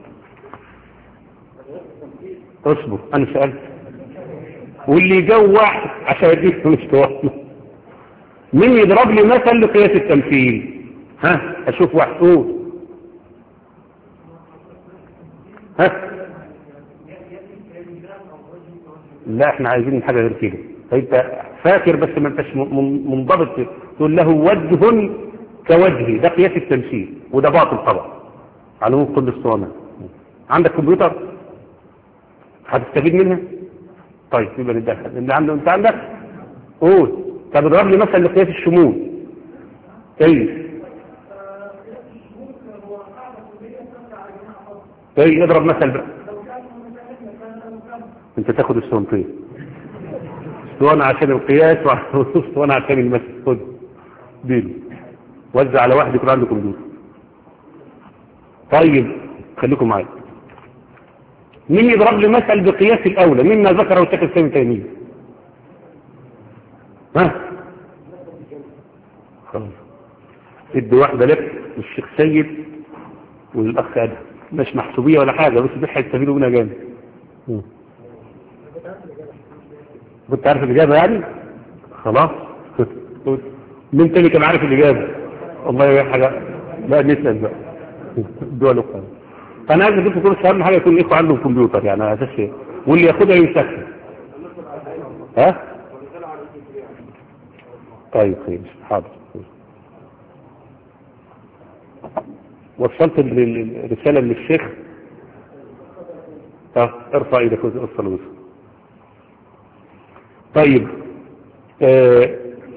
S1: اصبر انا سالت واللي يجوع عشان يديك مش توصل. مين يضرب لي مثل لقياس التمثيل؟ ها اشوف واحد قول ها؟ لا احنا عايزين حاجة غير كده. فانت فاكر بس ما انتش منضبط، تقول له وجه كوجهي، ده قياس التمثيل وده باطل طبعا على عموم كل الصوانع. عندك كمبيوتر هتستفيد منها؟ طيب يبقى ندخل اللي عنده. انت عندك قول. طب اضرب لي مثلا لقياس الشمول. طيب طيب اضرب مثل بقى. انت تاخد السنتين، اسطوانة عشان القياس واسطوانة عشان المثل. خد دين وزع على واحد يكون عنده كمبيوتر. طيب خليكم معايا. مين يضرب لي مثل بقياس الاولى مما ذكره الشيخ الاسلام ابن تيميه؟ ها خلاص ادي واحده لك للشيخ سيد والاخ ادم، مش محسوبيه ولا حاجه بس دي هيستفيدوا منها جامد. كنت عارف الاجابه يعني؟ خلاص. مين تاني كان عارف الاجابه؟ والله يا حاجه لا نسال بقى. الدول القادمه. فانا عايز اديكم كل اهم حاجه يكون الاخوه عندهم كمبيوتر يعني على اساس ايه، واللي ياخدها يمسكها. ها طيب خير حاضر. وصلت الرساله للشيخ؟ اه ارفع ايدك وصل وصل. طيب آه.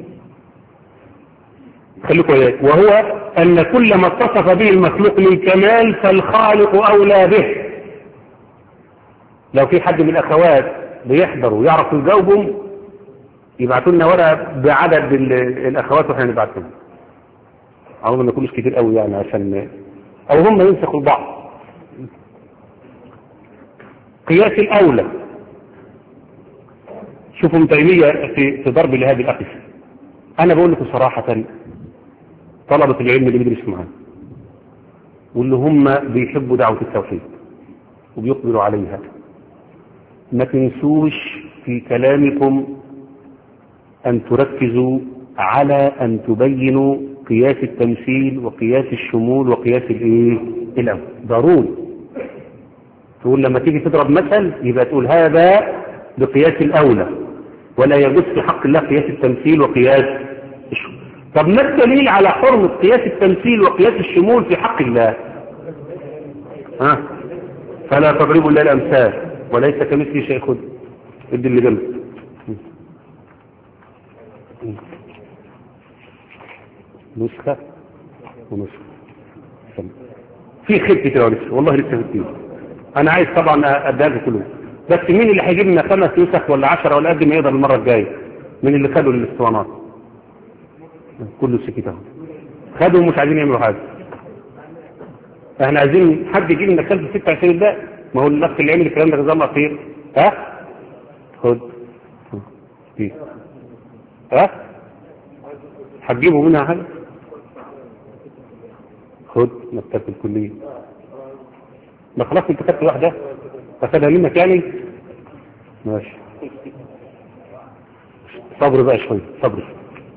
S1: خليكم وياي. وهو أن كل ما اتصف به المخلوق من كمال فالخالق أولى به. لو في حد من الأخوات بيحضروا ويعرفوا يجاوبهم يبعتوا لنا ورقة بعدد الأخوات وإحنا نبعتهم. عموما ما يكونوش كتير قوي يعني عشان أو هم ينسخوا البعض. قياس الأولى. شوفوا ابن تيمية في في ضرب لهذه الأقيسة. أنا بقول لكم صراحة طلبة العلم اللي بيدرسوا معانا واللي هم بيحبوا دعوة التوحيد وبيقبلوا عليها، ما تنسوش في كلامكم أن تركزوا على أن تبينوا قياس التمثيل وقياس الشمول وقياس الإيه الأول. ضروري تقول لما تيجي تضرب مثل يبقى تقول هذا بقياس الأولى، ولا يجوز في حق الله قياس التمثيل وقياس الشمول. طب ما الدليل على حرمة قياس التمثيل وقياس الشمول في حق الله؟ ها فلا تضربوا الا الامثال وليس كمثله شيء. خد ادي اللي جنبك نسخة ونسخة في خبتي كده لسه والله لسه خبتي. انا عايز طبعا اديها كلهم، بس مين اللي هيجيب لنا خمس نسخ ولا عشرة ولا قد ما يقدر المرة الجاية من اللي خدوا الاسطوانات؟ كله سكت اهو خدوا ومش عايزين يعملوا حاجه. احنا عايزين حد يجيب لنا خمسة ستة عشان ده. ما هو الاخ اللي عمل الكلام ده جزاه الله خير. ها خد دي ها هتجيبوا منها حاجه؟ خد مكتبه الكليه. ما خلاص انت خدت واحده اخدها منك يعني. ماشي صبر بقى شويه صبر.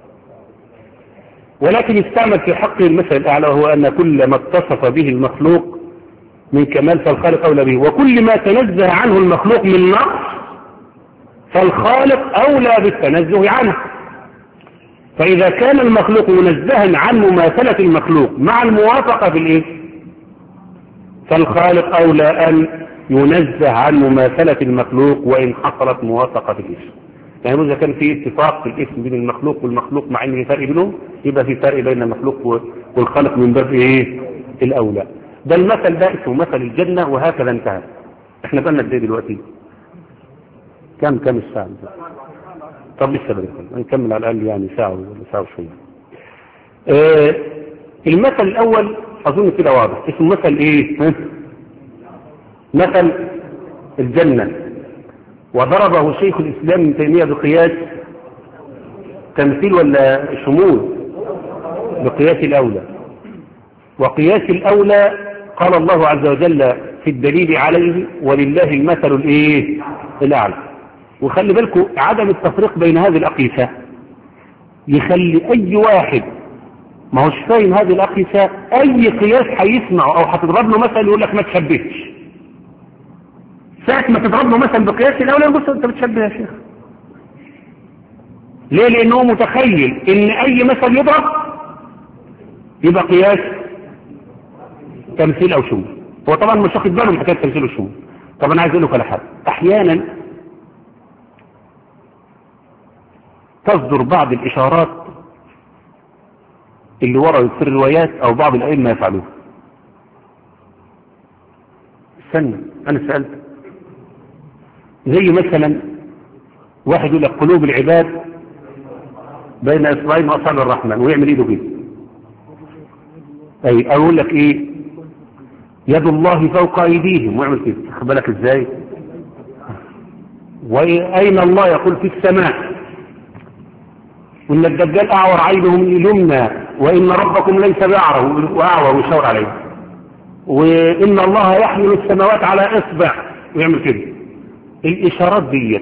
S1: ولكن يستعمل في حق المثل الأعلى وهو أن كل ما اتصف به المخلوق من كمال فالخالق أولى به، وكل ما تنزه عنه المخلوق من نقص فالخالق أولى بالتنزه عنه. فإذا كان المخلوق منزها عن مماثلة المخلوق مع الموافقة في الإيه فالخالق أولى أن ينزه عن مماثلة المخلوق وإن حصلت موافقة في الاسم. يعني إذا كان في اتفاق في الاسم بين المخلوق والمخلوق مع ان في فرق بينهم يبقى في فرق بين المخلوق والخالق من باب ايه الاولى. ده المثل ده اسمه مثل الجنة وهكذا انتهى. احنا بقى لنا قد ايه دلوقتي؟ كم كم الساعة؟ طب لسه بدري نكمل على الاقل يعني ساعة ولا ساعة وشوية. اه المثل الاول اظن كده واضح اسمه مثل ايه؟ مثل الجنة، وضربه شيخ الإسلام ابن تيمية بقياس تمثيل ولا شمول؟ بقياس الأولى. وقياس الأولى قال الله عز وجل في الدليل عليه ولله المثل الإيه الأعلى. وخلي بالكم عدم التفريق بين هذه الأقيسة يخلي أي واحد ما هوش فاهم هذه الأقيسة أي قياس هيسمعه أو هتضرب له مثل يقول لك ما تشبهش. ساعة ما تضرب له مثلا بقياس الأولى يقول أنت بتشبه يا شيخ. ليه؟ لأنه متخيل إن أي مثل يضرب يبقى قياس تمثيل أو شبه. هو طبعا مش واخد باله من حكاية تمثيل وشبه. طب أنا عايز أقول لك على حاجة، أحيانا تصدر بعض الإشارات اللي وردت في الروايات أو بعض الأئمة يفعلوها. استنى أنا سألت، زي مثلا واحد يقول لك قلوب العباد بين إصبعين وأصابع الرحمن ويعمل إيده كده. أي أقول لك إيه؟ يد الله فوق أيديهم ويعمل كده. خد بالك إزاي؟ وأين الله؟ يقول في السماء. وإن الدجال أعور عينه من اليمنى وإن ربكم ليس بأعور وأعور ويشاور عليه. وإن الله يحمل السماوات على إصبع ويعمل كده. الإشارات دي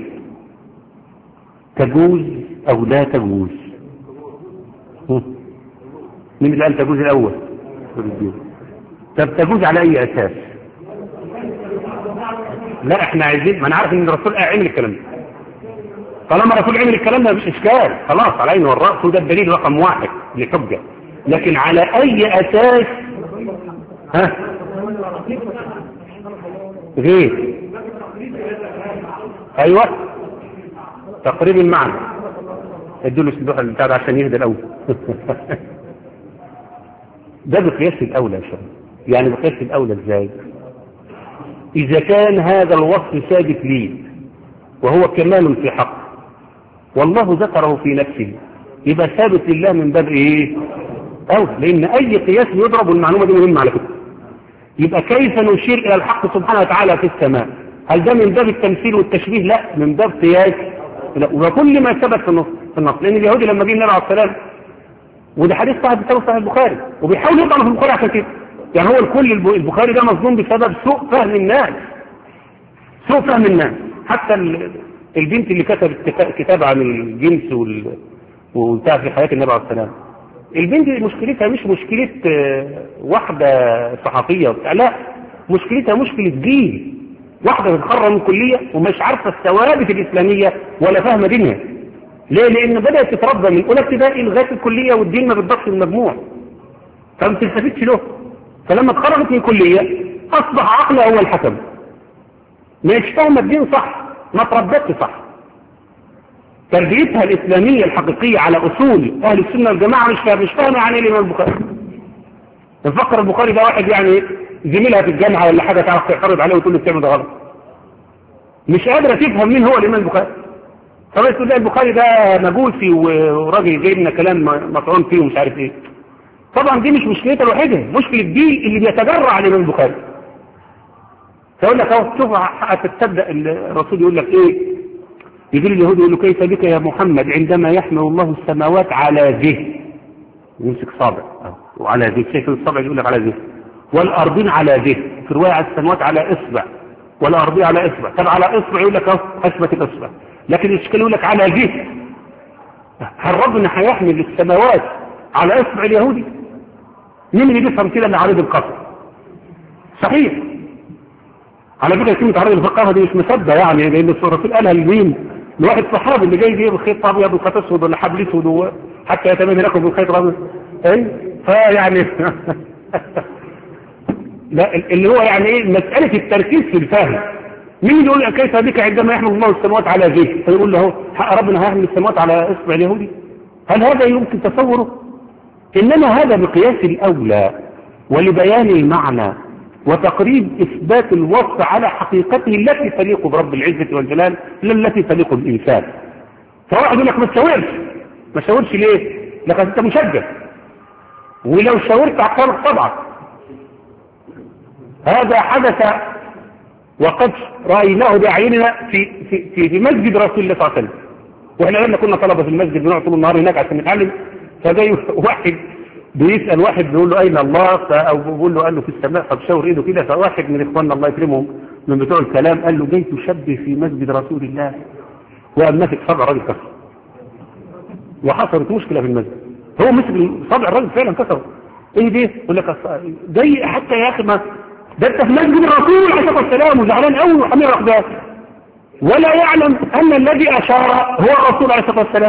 S1: تجوز أو لا تجوز؟ مين اللي قال تجوز الأول؟ طب تجوز على أي أساس؟ لا احنا عايزين، ما انا عارف ان الرسول عمل الكلام ده. طالما الرسول عمل الكلام ده مش اشكال، خلاص على عينه والراس، وده الدليل رقم واحد لحجه. لكن على اي اساس؟ ها؟ غير ايوه تقريب المعنى. ادوا له السبوحه بتاع عشان يهدى الاول. ده بقياس الاولى يا شباب. يعني بقياس الاولى ازاي؟ اذا كان هذا الوصف ثابت لي وهو كمال في حق والله ذكره في نفسه يبقى ثابت لله من باب ايه؟ او لان اي قياس يضرب، المعلومه دي مهمه على فكره. يبقى كيف نشير الى الحق سبحانه وتعالى في السماء؟ هل ده من باب التمثيل والتشبيه؟ لا، من باب قياس. لا، وكل ما ثبت في النص في النص لان اليهودي لما جه النبي عليه السلام، وده حديث صحيح في صحيح البخاري، وبيحاول يطعن في البخاري عشان كده. يعني هو الكل البخاري ده مظلوم بسبب سوء فهم الناس. سوء فهم الناس. حتى البنت اللي كتبت كتاب عن الجنس وبتاع في حياة النبي عليه السلام، البنت مشكلتها مش مشكلة واحدة صحفية، لا، مشكلتها مشكلة جيل. واحدة بتخرج من الكلية ومش عارفة الثوابت الإسلامية ولا فاهمة دينها. ليه؟ لأن بدأت تتربى من أولى ابتدائي لغاية الكلية والدين ما بتضافش المجموع، فما بتستفيدش له. فلما اتخرجت من الكلية أصبح عقلها هو الحكم، مش فاهمة الدين صح، ما تربتش صح. تربيتها الإسلامية الحقيقية على أصول أهل السنة والجماعة مش فاهمة. مش فاهمة يعني الإمام البخاري. نفكر البخاري ده واحد يعني زميلها في الجامعة ولا حاجة تعرف تعترض عليه وتقول له بتعمل ده غلط. مش قادرة تفهم مين هو الإمام البخاري. طب تقول لها البخاري ده مجوسي وراجل جايب لنا كلام مطعون فيه ومش عارف ايه. طبعا دي مش مشكلتها الوحيدة، مشكلة دي اللي بيتجرع على الإمام البخاري. فيقول لك اهو شوف هتتصدق الرسول يقول لك ايه؟ يقول اليهود يقول له كيف بك يا محمد عندما يحمل الله السماوات على ذه، يمسك صابع وعلى ذه، شايف الصابع يقول لك على ذه، والارضين على ذه، في روايه على السماوات على اصبع والارضين على اصبع. طب على اصبع يقول لك اهو اثبت الاصبع، لكن الاشكال يقول لك على ذه. هل ربنا هيحمل السماوات على اصبع اليهودي؟ مين اللي بيفهم كده من عريض القصر؟ صحيح. على فكره كلمه عريض الفقاهه دي مش مصدق يعني، لان الرسول قالها لمين؟ لواحد صحابي اللي جاي يجيب خيط ابيض وخيط اسود ولا حبل اسود حتى يتمنى لكم بالخيط الابيض. اي فيعني لا اللي هو يعني ايه مساله التركيز في الفهم. مين يقول كيف بك عندما يحمل الله السماوات على ذه؟ فيقول له حق ربنا هيحمل السماوات على اصبع اليهودي؟ هل هذا يمكن تصوره؟ انما هذا بقياس الاولى ولبيان المعنى وتقريب إثبات الوصف على حقيقته التي تليق برب العزة والجلال لا التي تليق بالإنسان. فواحد يقول لك ما تشاورش. ما تشاورش ليه؟ لك أنت مشجع، ولو شاورت عقارك طبعا. هذا حدث وقد رأيناه بأعيننا في, في, في, في مسجد رسول الله صلى الله عليه وسلم. وإحنا لما كنا طلبة في المسجد بنقعد طول النهار هناك عشان نتعلم، فجاي واحد بيسأل واحد بيقول له أين الله، أو بيقول له قال له في السماء، فبشاور إيده كده. فواحد من إخواننا الله يكرمهم من بتوع الكلام قال له جاي تشبه في مسجد رسول الله، وقام ماسك صبع الراجل كسر، وحصلت مشكلة في المسجد. هو مسك صبع الراجل فعلا كسر. إيه دي؟ يقول لك جاي حتى يا أخي ما ده انت في مسجد الرسول عليه الصلاه والسلام وزعلان قوي وحمير الاقدام، ولا يعلم ان الذي اشار هو الرسول عليه الصلاه والسلام.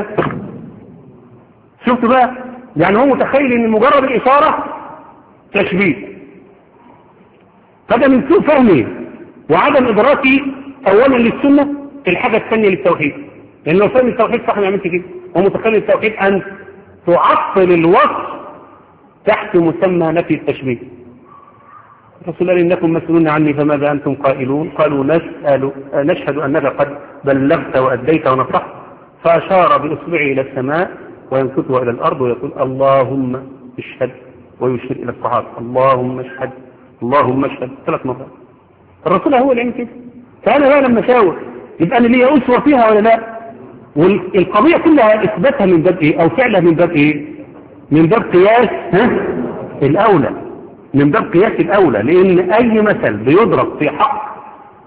S1: شفت بقى؟ يعني هو متخيل ان مجرد الاشاره تشبيه. هذا من سوء فهمه وعدم ادراكي اولا للسنه، الحاجه الثانيه للتوحيد، لانه لو فهم التوحيد صح ما يعملش كده. هو متخيل التوحيد ان تعطل الوصف تحت مسمى نفي التشبيه. الرسول قال انكم مسؤولون عني فماذا انتم قائلون؟ قالوا نسأل نشهد انك قد بلغت واديت ونصحت، فاشار باصبعه الى السماء وينكتها الى الارض ويقول اللهم اشهد، ويشير الى الصحابه اللهم اشهد اللهم اشهد ثلاث مرات. الرسول هو اللي عمل كده. فانا بقى لما اشاور يبقى انا ليا اسوه فيها ولا لا؟ والقضيه كلها اثباتها من باب ايه او فعلها من باب ايه؟ من باب قياس ها الاولى، من باب قياس الاولى، لان اي مثل بيضرب في حق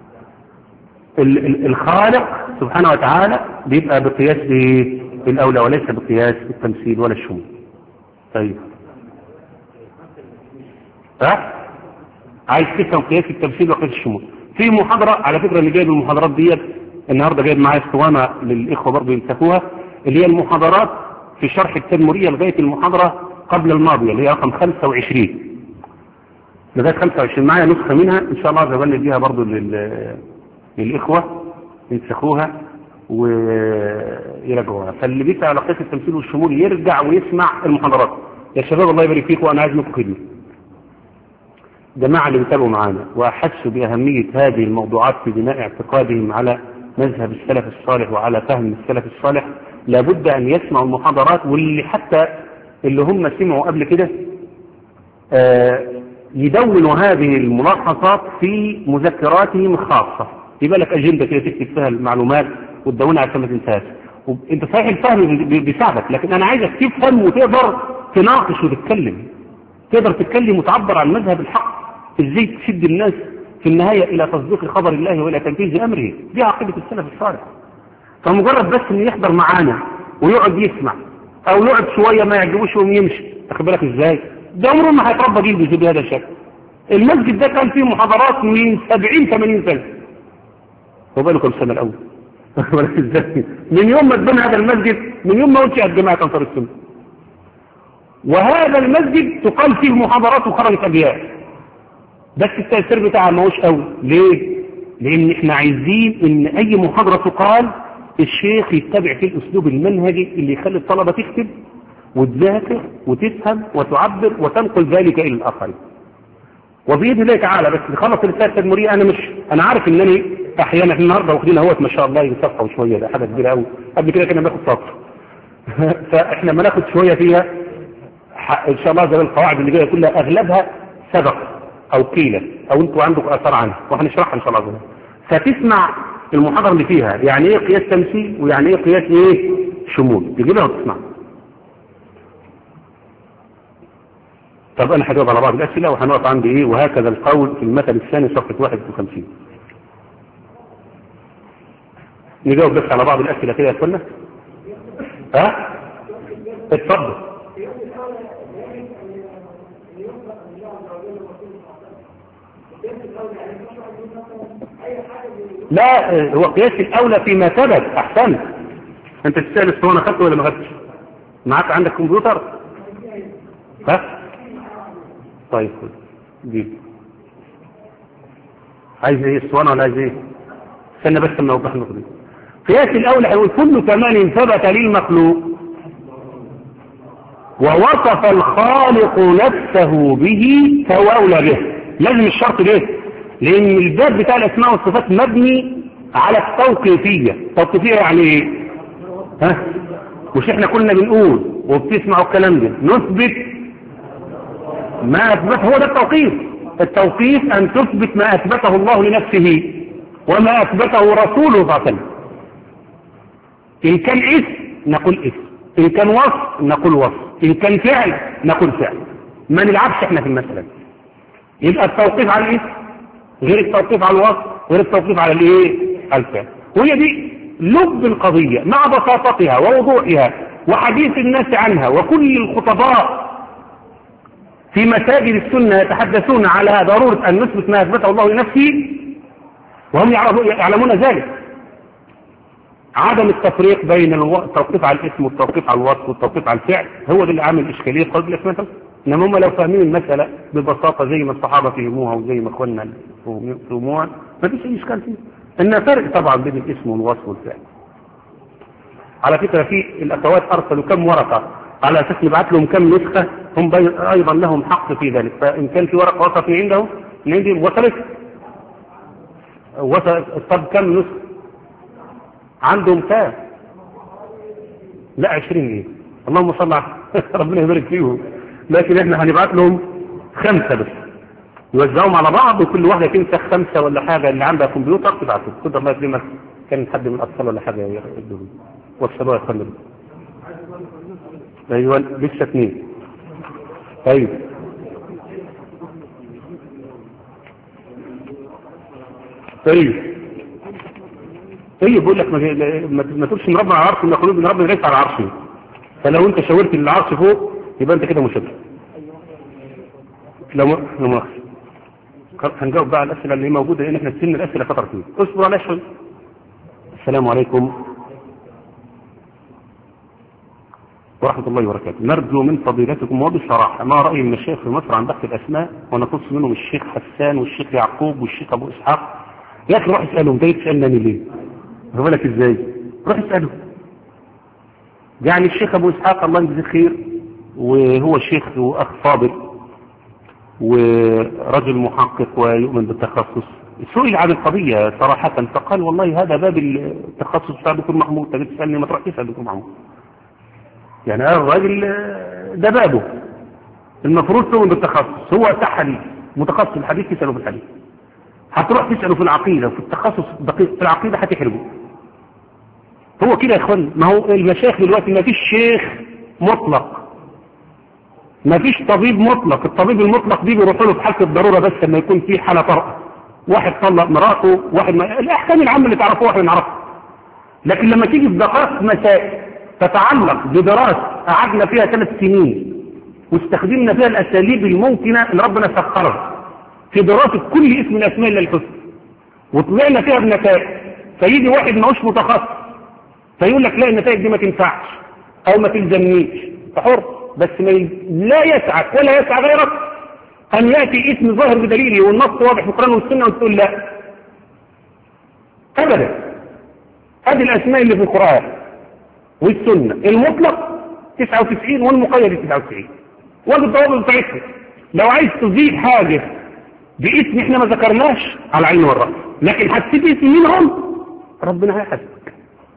S1: الخالق سبحانه وتعالى بيبقى بقياس ايه الاولى وليس بقياس التمثيل ولا الشمول. طيب ها عايز تفهم قياس التمثيل وقياس الشمول؟ في محاضره على فكره اللي جايب المحاضرات ديت النهارده جايب معايا اسطوانه للاخوه برضه يمسكوها، اللي هي المحاضرات في شرح التدمريه لغايه المحاضره قبل الماضيه اللي هي رقم خمسة وعشرين لغايه خمسة وعشرين. معايا نسخه منها ان شاء الله زبالي بيها برضه لل... للاخوه يمسكوها ويراجعوها. فاللي بيسأل على قياس التمثيل والشمول يرجع ويسمع المحاضرات. يا شباب الله يبارك فيكم، وانا عايز منكم خدمه. جماعه اللي بيتابعوا معانا واحسوا باهميه هذه الموضوعات في بناء اعتقادهم على مذهب السلف الصالح وعلى فهم السلف الصالح لابد ان يسمعوا المحاضرات، واللي حتى اللي هم سمعوا قبل كده آه يدونوا هذه الملاحظات في مذكراتهم الخاصه، يبقى لك اجنده كده تكتب فيها المعلومات وتدونها عشان ما تنساش. انت صحيح الفهم بيساعدك، لكن انا عايزك تفهم وتقدر تناقش وتتكلم، تقدر تتكلم وتعبر عن مذهب الحق، ازاي تشد الناس في النهايه الى تصديق خبر الله والى تنفيذ امره. دي عقيده السلف الصالح. فمجرد بس ان يحضر معانا ويقعد يسمع او يقعد شويه ما يعجبوش ويقوم يمشي، واخد بالك ازاي؟ ده عمره ما هيتربى جلده بهذا الشكل. المسجد ده كان فيه محاضرات من سبعين ثمانين سنه، وبقاله كم سنه الاول؟ من يوم ما اتبنى هذا المسجد، من يوم ما انشئت جماعه انصار السنه. وهذا المسجد تقال فيه محاضرات وخرجت ابيات، بس التاثير بتاعها ما هوش قوي. ليه؟ لان احنا عايزين ان اي محاضره تقال الشيخ يتبع فيه الاسلوب المنهجي اللي يخلي الطلبه تكتب وتذاكر وتفهم وتعبر وتنقل ذلك الى الاخرين. وباذن الله تعالى بس نخلص الرساله التدمريه. انا مش انا عارف انني احيانا النهارده واخدين اهوت ما شاء الله يصفحوا شويه، ده حاجه كبيره قوي. قبل كده كنا بناخد سطر فاحنا ما ناخد شويه فيها ان شاء الله زي القواعد اللي جايه كلها اغلبها سبق او قيل او انتوا عندكم اثار عنها وهنشرحها ان شاء الله زي. فتسمع المحاضره اللي فيها يعني ايه قياس تمثيل ويعني ايه قياس ايه شمول، تجيبها وتسمع. طب انا هجاوب على بعض الاسئله وهنقف عند ايه وهكذا القول في المثل الثاني صفحه واحد وخمسين. نجاوب بس على بعض الاسئله كده يا اخوانا. ها اتفضل. لا هو قياس الاولى فيما ثبت. احسنت. انت تسال الاسطوانه خدته ولا ما خدتش؟ معاك عندك كمبيوتر؟ ها طيب جيب. عايز ايه اسطوانه ولا عايز ايه؟ استنى بس لما اوضح النقطه دي. قياس الاولى هيقول كل كمال ثبت للمخلوق ووصف الخالق نفسه به فهو اولى به. لازم الشرط ده، لان الباب بتاع الاسماء والصفات مبني على التوقيفيه. التوقيفيه يعني ايه؟ ها مش احنا كنا بنقول وبتسمعوا الكلام ده نثبت ما اثبته، هو ده التوقيف. التوقيف ان تثبت ما اثبته الله لنفسه وما اثبته رسوله صلى الله عليه وسلم. ان كان اسم نقول اسم، ان كان وصف نقول وصف، ان كان فعل نقول فعل. ما نلعبش احنا في المسألة. يبقى التوقيف على الاسم غير التوقيف على الوصف غير التوقيف على الايه الفعل. وهي دي لب القضية مع بساطتها ووضوحها وحديث الناس عنها. وكل الخطباء في مساجد السنة يتحدثون على ضرورة أن نثبت ما أثبته الله لنفسه وهم يعلمون ذلك. عدم التفريق بين التوقيف على الاسم والتوقيف على الوصف والتوقيف على الفعل هو ده اللي عامل إشكالية في قلب الأسماء. إنما هم لو فاهمين المسألة ببساطة زي ما الصحابة فهموها وزي ما أخواننا فهموها ما فيش أي إشكال فيه. إنها فرق طبعا بين الاسم والوصف والفعل. على فكرة في الأخوات أرسلوا كم ورقة على أساس نبعت لهم كم نسخة، هم أيضا لهم حق في ذلك. فإن كان في ورقة وصفت عندهم عندي وصلت وصلت طب كم نسخة عندهم كام؟ لا عشرين ايه اللهم صل على ربنا يبارك فيهم. لكن احنا هنبعت لهم خمسة بس يوزعوهم على بعض وكل واحدة تنسخ خمسة ولا حاجة. اللي عندها كمبيوتر تبعته قدر الله يكرمك كان حد من الأطفال ولا حاجة يقدروا والشباب يخلوا. ايوه لسه اثنين. طيب طيب طيب بقول لك ما ما تقولش ان ربنا على عرشه ان يقولون ان ربنا ليس على عرشه. فلو انت شاورت العرش فوق يبقى انت كده مشرك. لو ما هنجاوب بقى على الاسئله اللي موجوده لان احنا سن الاسئله فتره فيه. اصبر عليها شويه. السلام عليكم ورحمة الله وبركاته. نرجو من فضيلتكم وبصراحة ما رأي المشايخ في مصر عن بحث الأسماء ونخص منهم الشيخ حسان والشيخ يعقوب والشيخ أبو إسحاق. يا أخي روح اسألهم. ده تسألني ليه؟ هو لك إزاي؟ روح اسألهم. يعني الشيخ أبو إسحاق الله يجزيه خير وهو شيخ وأخ فاضل ورجل محقق ويؤمن بالتخصص. سئل عن القضية صراحة فقال والله هذا باب التخصص بتاع دكتور محمود. تجي تسألني ما تروح تسأل دكتور محمود. يعني هذا الراجل ده بابه المفروض تؤمن بالتخصص. هو بتاع حديث متخصص الحديث تسأله في الحديث. هتروح تسأله في العقيدة وفي التخصص دقيق في العقيدة هتحرجه. هو كده يا اخوان. ما هو المشايخ دلوقتي ما فيش شيخ مطلق ما فيش طبيب مطلق. الطبيب المطلق دي بيروحوا له في حالة الضرورة بس لما يكون في حالة طارئة. واحد طلق مراته واحد ما... الأحكام العامة اللي تعرفوها واحد نعرفها. لكن لما تيجي في دقائق مسائل تتعلق بدراسة قعدنا فيها ثلاث سنين واستخدمنا فيها الأساليب الممكنة اللي ربنا سخرها في دراسة كل اسم من أسماء الله الحسنى وطلعنا فيها بنتائج. فيجي واحد ما هوش متخصص فيقول لك لا النتائج دي ما تنفعش أو ما تلزمنيش. فحر بس ما لا يسعك ولا يسعى غيرك أن يأتي اسم ظاهر بدليله والنص واضح في القرآن والسنة وتقول لا أبدا. هذه الأسماء اللي في القرآن والسنة المطلق تسعة وتسعين والمقيد تسعة وتسعين والضوابط بتاعتها. لو عايز تضيف حاجة باسم احنا ما ذكرناش على عين والرأس لكن حسيت اسم منهم ربنا هيحاسبك.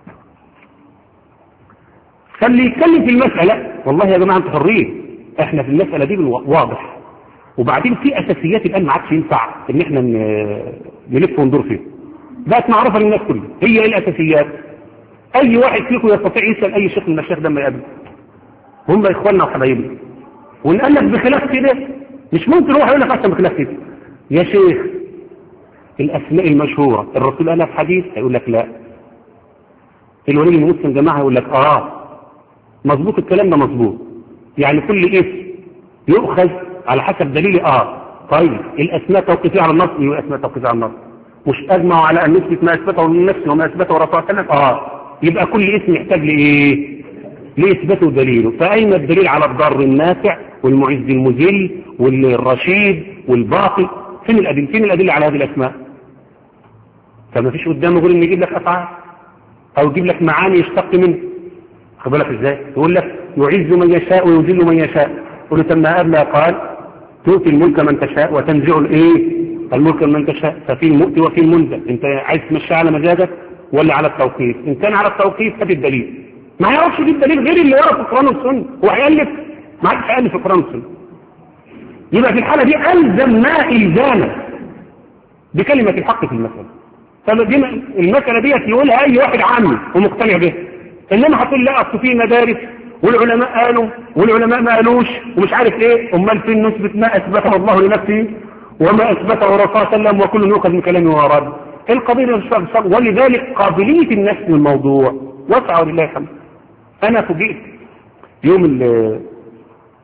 S1: فاللي يتكلم في المسألة والله يا جماعة انتوا حرين. احنا في المسألة دي واضح. وبعدين في اساسيات الان ما عادش ينفع ان احنا نلف وندور فيها. بقت معروفة للناس كلها. هي ايه الاساسيات؟ اي واحد فيكم يستطيع يسأل اي شيخ من الشيخ ده ما يقابله. هم اخواننا وحبايبنا. ونقال لك بخلاف كده مش ممكن واحد يقول لك احسن بخلاف كده. يا شيخ الاسماء المشهورة الرسول قالها في حديث هيقول لك لا. الولي المسلم جماعة يقول لك اه مظبوط الكلام ده مظبوط. يعني كل اسم يؤخذ على حسب دليل اه. طيب الاسماء توقيفية على النص ايه الاسماء توقيفية على النص؟ مش اجمعوا على ان نثبت ما اثبته من نفسه وما اثبته رسول الله صلى الله عليه وسلم اه. يبقى كل اسم يحتاج لايه؟ لإثباته دليله. فأين الدليل على الضار النافع والمعز المذل والرشيد والباقي؟ فين الأدلة؟ فين الأدلة على هذه الأسماء؟ فما فيش قدامه يقول إن يجيب لك أفعال أو يجيب لك معاني يشتق منه. خد بالك إزاي؟ يقول لك يعز من يشاء ويذل من يشاء. يقول له تم قبل قال تؤتي الملك من تشاء وتنزع الإيه؟ الملك من تشاء. ففي المؤتي وفي المنزل. أنت عايز تمشي على مزاجك ولا على التوقيف؟ إن كان على التوقيف هات الدليل. ما يعرفش يجيب دليل غير اللي ورا في القرآن والسنة. هو هيألف ما عادش هيألف في القرآن والسنة. يبقى في الحالة دي ألزمنا إلزاما بكلمة الحق في المسألة. فالمسألة دي يقولها أي واحد عامي ومقتنع بها. إنما هتقول لا أصل في مدارس والعلماء قالوا والعلماء ما قالوش ومش عارف إيه. أمال فين نثبت ما أثبته الله لنفسه وما أثبته رسول الله صلى الله عليه وسلم وكل يؤخذ من كلامه ورد. القضية مش فاهم. ولذلك قابلية الناس للموضوع وسعوا لله الحمد. أنا فوجئت يوم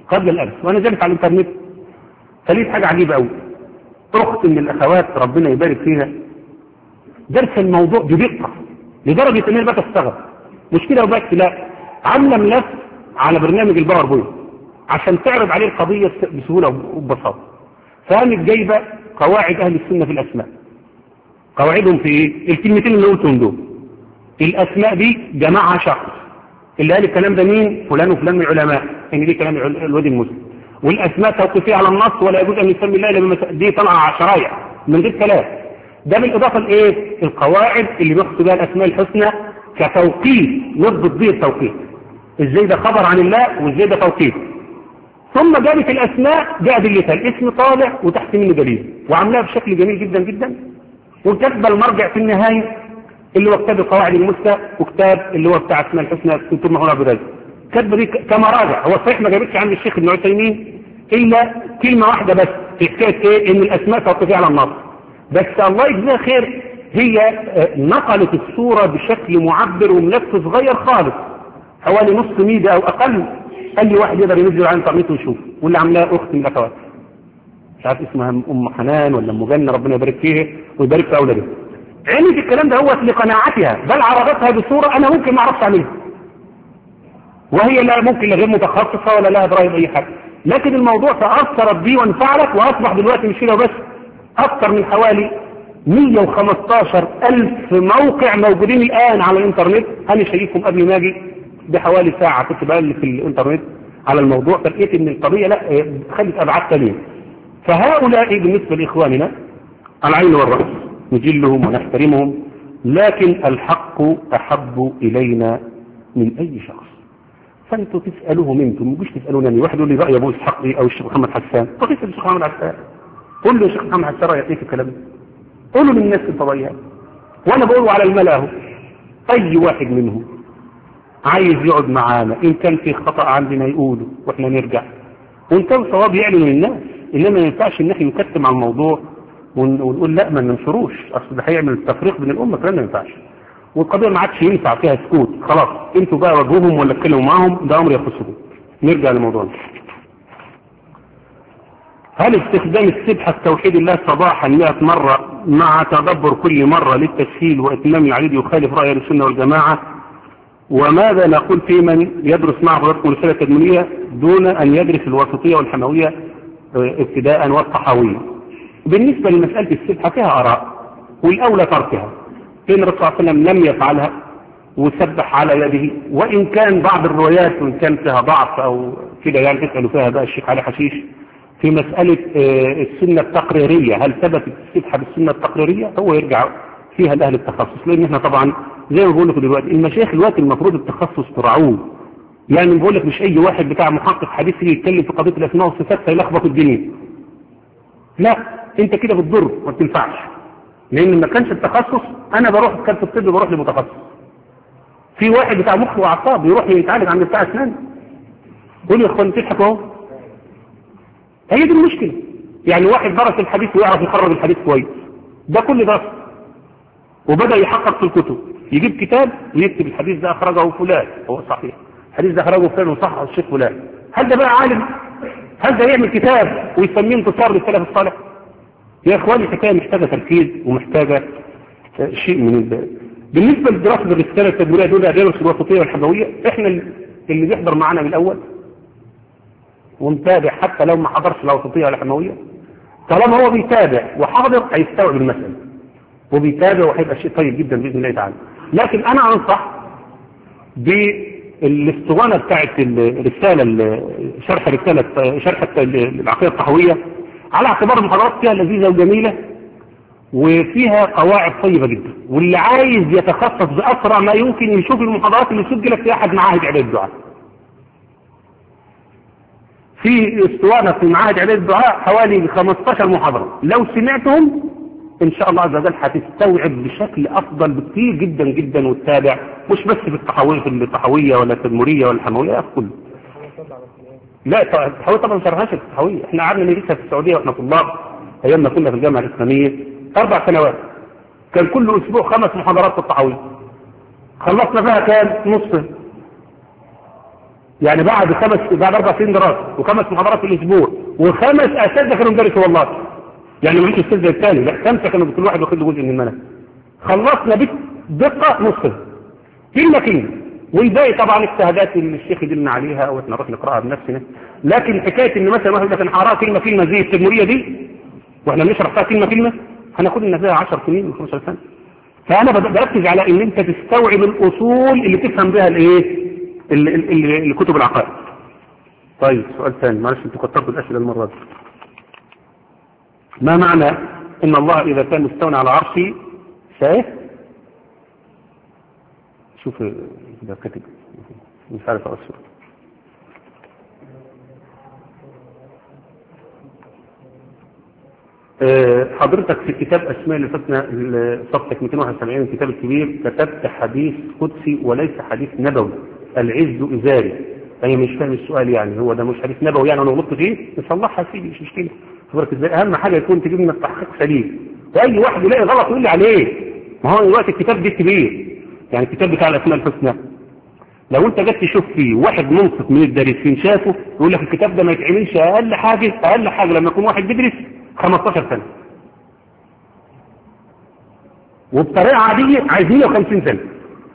S1: قبل الأمس وأنا جالس على الإنترنت فلقيت حاجة عجيبة أوي. أخت من الأخوات ربنا يبارك فيها درس الموضوع بدقة لدرجة إن أنا بقى أستغرب. مش كده وبس، لا، عاملة ملف على برنامج الباوربوينت عشان تعرض عليه القضية بسهولة وببساطة. فقامت جايبة قواعد أهل السنة في الأسماء. قواعدهم في إيه؟ الكلمتين اللي قلتهم دول. الأسماء دي جمعها شخص، اللي قال الكلام ده مين؟ فلان وفلان من العلماء، إن دي كلام الوادي المسلم. والأسماء توقيفية على النص ولا يجوز أن يسمي الله إلا بما دي طالعة على شرايع من غير كلام. ده بالإضافة لإيه؟ القواعد اللي بيخص بها الأسماء الحسنى كتوقيف، نضبط به التوقيف. إزاي ده خبر عن الله وإزاي ده توقيف. ثم جابت الأسماء بأدلتها، الاسم طالع وتحت منه دليل، وعملها بشكل جميل جدا جدا. وكتب المرجع في النهاية اللي هو كتاب القواعد المثلى، وكتاب اللي هو بتاع اسماء الحسنى دكتور محمود عبد الرازق. كتب دي كمراجع. هو صحيح ما جابتش عند الشيخ ابن عثيمين إلا كلمة واحدة بس في حكاية إيه؟ إن الأسماء توقيفية على النص. بس الله يجزاها خير، هي نقلت الصورة بشكل معبر وملف صغير خالص حوالي نص ميجا أو أقل. أي واحد يقدر ينزل على الانترنت ويشوف، واللي عاملاها أخت من الأخوات مش عارف اسمها أم حنان ولا أم جنة، ربنا يبارك فيها ويبارك في أولادها. عملت الكلام ده هو لقناعتها، بل عرضتها بصورة أنا ممكن ما أعرفش أعملها، وهي لا ممكن غير متخصصة ولا لها دراية بأي حاجة. لكن الموضوع تأثرت بيه وانفعلت، وأصبح دلوقتي مش كده بس، أكثر من حوالي مية وخمستاشر ألف موقع موجودين الآن على الإنترنت. أنا شايفهم قبل ما أجي بحوالي ساعة كنت بقلب في الإنترنت على الموضوع، فلقيت إن القضية لا خلت أبعاد تانية. فهؤلاء بالنسبة لإخواننا العين والرأس نجلهم ونحترمهم، لكن الحق أحب إلينا من أي شخص. فأنتوا تسألوهم أنتم، مش تسألونني. واحد يقول لي رأي أبو إسحاق إيه أو الشيخ محمد حسان، طب اسأل الشيخ محمد حسان، قول له الشيخ محمد حسان رأيك إيه في الكلام ده، قولوا للناس الطبيعية. وأنا بقوله على الملأ اهو، أي واحد منهم عايز يقعد معانا إن كان في خطأ عندنا يقوله وإحنا نرجع، وإن كان صواب يعلن للناس. إنما ما ينفعش إن إحنا نكتم على الموضوع ونقول لا ما ننشروش، أصل ده هيعمل التفريق بين الأمة، كلام ما ينفعش. والقضية ما عادش ينفع فيها سكوت، خلاص انتوا بقى واجهوهم ولا اتكلموا معاهم، ده أمر يخصكم. نرجع لموضوعنا. هل استخدام السبحة التوحيد الله صباحا مئة مرة مع تدبر كل مرة للتسهيل وإتمام العديد يخالف رأي السنة والجماعة؟ وماذا نقول في من يدرس مع حضراتكم رسالة تدميرية دون أن يدرس الوسطية والحموية ابتداء والطحاوية؟ بالنسبة لمسألة السبحة فيها آراء، والأولى تركها، لأن الرسول صلى الله عليه وسلم لم يفعلها وسبح على يده. وإن كان بعض الروايات وإن كان فيها ضعف أو كده يعني تسألوا فيها بقى الشيخ علي حشيش في مسألة السنة التقريرية، هل ثبتت السبحة بالسنة التقريرية؟ هو يرجع فيها لأهل التخصص، لأن احنا طبعا زي ما بقول لكم دلوقتي المشايخ دلوقتي المفروض التخصص تراعوه. يعني بقول لك مش أي واحد بتاع محقق حديث يجي يتكلم في قضية الأسماء والصفات فيلخبط الدنيا. لا، أنت كده بتضر ما بتنفعش، لأن ما كانش التخصص. أنا بروح كان في الطب بروح لمتخصص. في واحد بتاع مخ وأعصاب يروح يتعالج عند بتاع أسنان، قول يا إخوان تضحكوا أهو. هي دي المشكلة. يعني واحد درس الحديث ويعرف يخرج الحديث كويس، ده كل درس، وبدأ يحقق في الكتب، يجيب كتاب ويكتب الحديث ده أخرجه فلان هو صحيح، الحديث ده أخرجه فلان وصححه الشيخ فلان. هل ده بقى عالم؟ هل ده يعمل كتاب ويسميه انتصار للسلف الصالح؟ يا إخواني الحكاية محتاجة تركيز ومحتاجة شيء من الباب. بالنسبة لدراسة الرسالة التدميرية دول أدرس الوسطية والحموية، إحنا اللي بيحضر معنا من الأول ومتابع حتى لو ما حضرش لا وسطية ولا حموية، طالما هو بيتابع وحاضر هيستوعب المسألة وبيتابع وهيبقى شيء طيب جدا بإذن الله تعالى. لكن أنا أنصح بالاسطوانة بتاعت الرسالة، شرح رسالة شرح العقيدة الطحاوية، على اعتبار المحاضرات فيها لذيذة وجميلة وفيها قواعد طيبة جدا، واللي عايز يتخصص بأسرع ما يمكن يشوف المحاضرات اللي سجلت في أحد معاهد إعداد الدعاء. في اسطوانة في معاهد إعداد الدعاء حوالي خمستاشر محاضرة، لو سمعتهم إن شاء الله عز وجل هتستوعب بشكل أفضل بكثير جدا جدا وتتابع، مش بس في الطحاوية في الطحاوية ولا التدمرية ولا الحموية في كله. لا الطحاوية طبعا ما شرحناش الطحاوية، احنا قعدنا ندرسها في السعودية واحنا طلاب أيام ما كنا في الجامعة الإسلامية أربع سنوات، كان كل أسبوع خمس محاضرات في الطحاوية، خلصنا فيها كام؟ نص. يعني بعد خمس بعد اربع سنين دراسه وخمس محاضرات في الاسبوع وخمس اساتذه كانوا مدرسوا والله، يعني مش استاذ زي الثاني، لا خمسه كانوا كل واحد واخد له جزء من المنهج. خلصنا بدقه نصف كلمه كلمه، والباقي طبعا اجتهادات الشيخ يدلنا عليها او احنا نروح نقراها بنفسنا. لكن حكايه ان مثلا واحد مثلا هقراها كلمه كلمه زي التدمريه دي واحنا بنشرح فيها كلمه كلمه هناخد لنا فيها عشر سنين و15 سنه. فانا بركز على ان انت تستوعب الاصول اللي تفهم بها الايه الكتب العقائد. طيب سؤال ثاني، معلش انتوا كترتوا الاسئله المره دي. ما معنى ان الله اذا كان مستوى على عرشه شايف؟ شوف ده كاتب مش عارف اقصر. حضرتك في كتاب اسماء اللي فاتنا صفحه مئتين وواحد وسبعين الكتاب الكبير كتبت حديث قدسي وليس حديث نبوي، العز ازاري. انا مش فاهم السؤال، يعني هو ده مش حديث نبوي يعني انا غلطت فيه نصلحها سيدي مش مشكله. خبرك ازاي؟ اهم حاجه يكون تجيب لنا التحقيق سليم، واي واحد يلاقي غلط يقول لي عليه. ما هو دلوقتي الكتاب ده كبير، يعني الكتاب بتاع الاسماء الحسنى لو انت جيت تشوف فيه واحد منصف من الدارسين شافه يقول لك الكتاب ده ما يتعملش اقل حاجه اقل حاجه لما يكون واحد بيدرس خمستاشر سنه، وبطريقه عاديه عايز مية وخمسين سنه.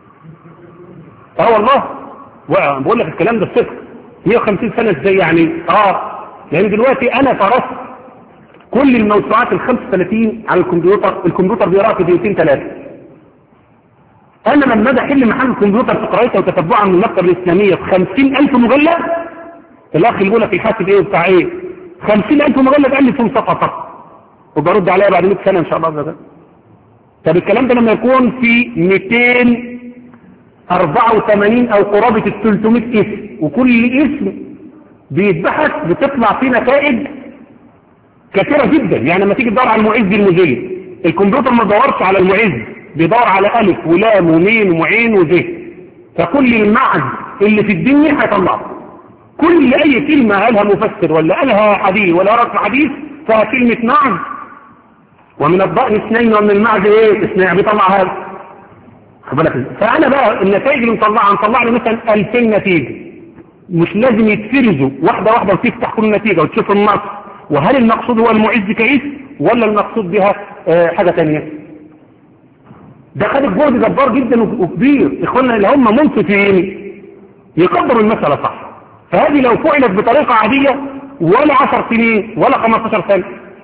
S1: اه والله بقول لك الكلام ده صفر. مية وخمسين سنه ازاي يعني؟ اه لان دلوقتي انا فرصت كل الموسوعات ال خمسة وثلاثين على الكمبيوتر، الكمبيوتر بيقراها في دقيقتين ثلاثه. انا لما اجي احل محل الكمبيوتر في قراءتها وتتبعها من المكتبه الاسلاميه في خمسين ألف مجلد، الاخ اللي بيقول لك الحاسب ايه وبتاع ايه خمسين ألف مجلد قال لي فيهم صفحه فقط وبرد عليها بعد مئة سنه ان شاء الله. ده طب الكلام ده لما يكون في مئتين وأربعة وثمانين او قرابه ال ثلاثمئة اسم، وكل اسم بيتبحث بتطلع فيه نتائج كثيره جدا. يعني لما تيجي تدور على المعز المذل، الكمبيوتر ما بيدورش على المعز، بيدور على الف ولام وميم وعين وزه، فكل المعز اللي في الدنيا هيطلعه. كل اي كلمه قالها مفسر ولا قالها حديث ولا رأس حديث فيها كلمه معز، ومن الضأن اثنين ومن المعز ايه اثنين، بيطلع هذا. فانا بقى النتائج اللي مطلعها مطلع لي مثلا ألفين نتيجه، مش لازم يتفرزوا واحده واحده وتفتح كل نتيجه وتشوف النص وهل المقصود هو المعز كاسم ولا المقصود بها آه حاجه ثانيه. ده خد جهد جبار جدا وكبير. اخواننا اللي هم منصفين يقدروا المساله صح. فهذه لو فعلت بطريقه عاديه ولا عشر سنين ولا خمستاشر سنه،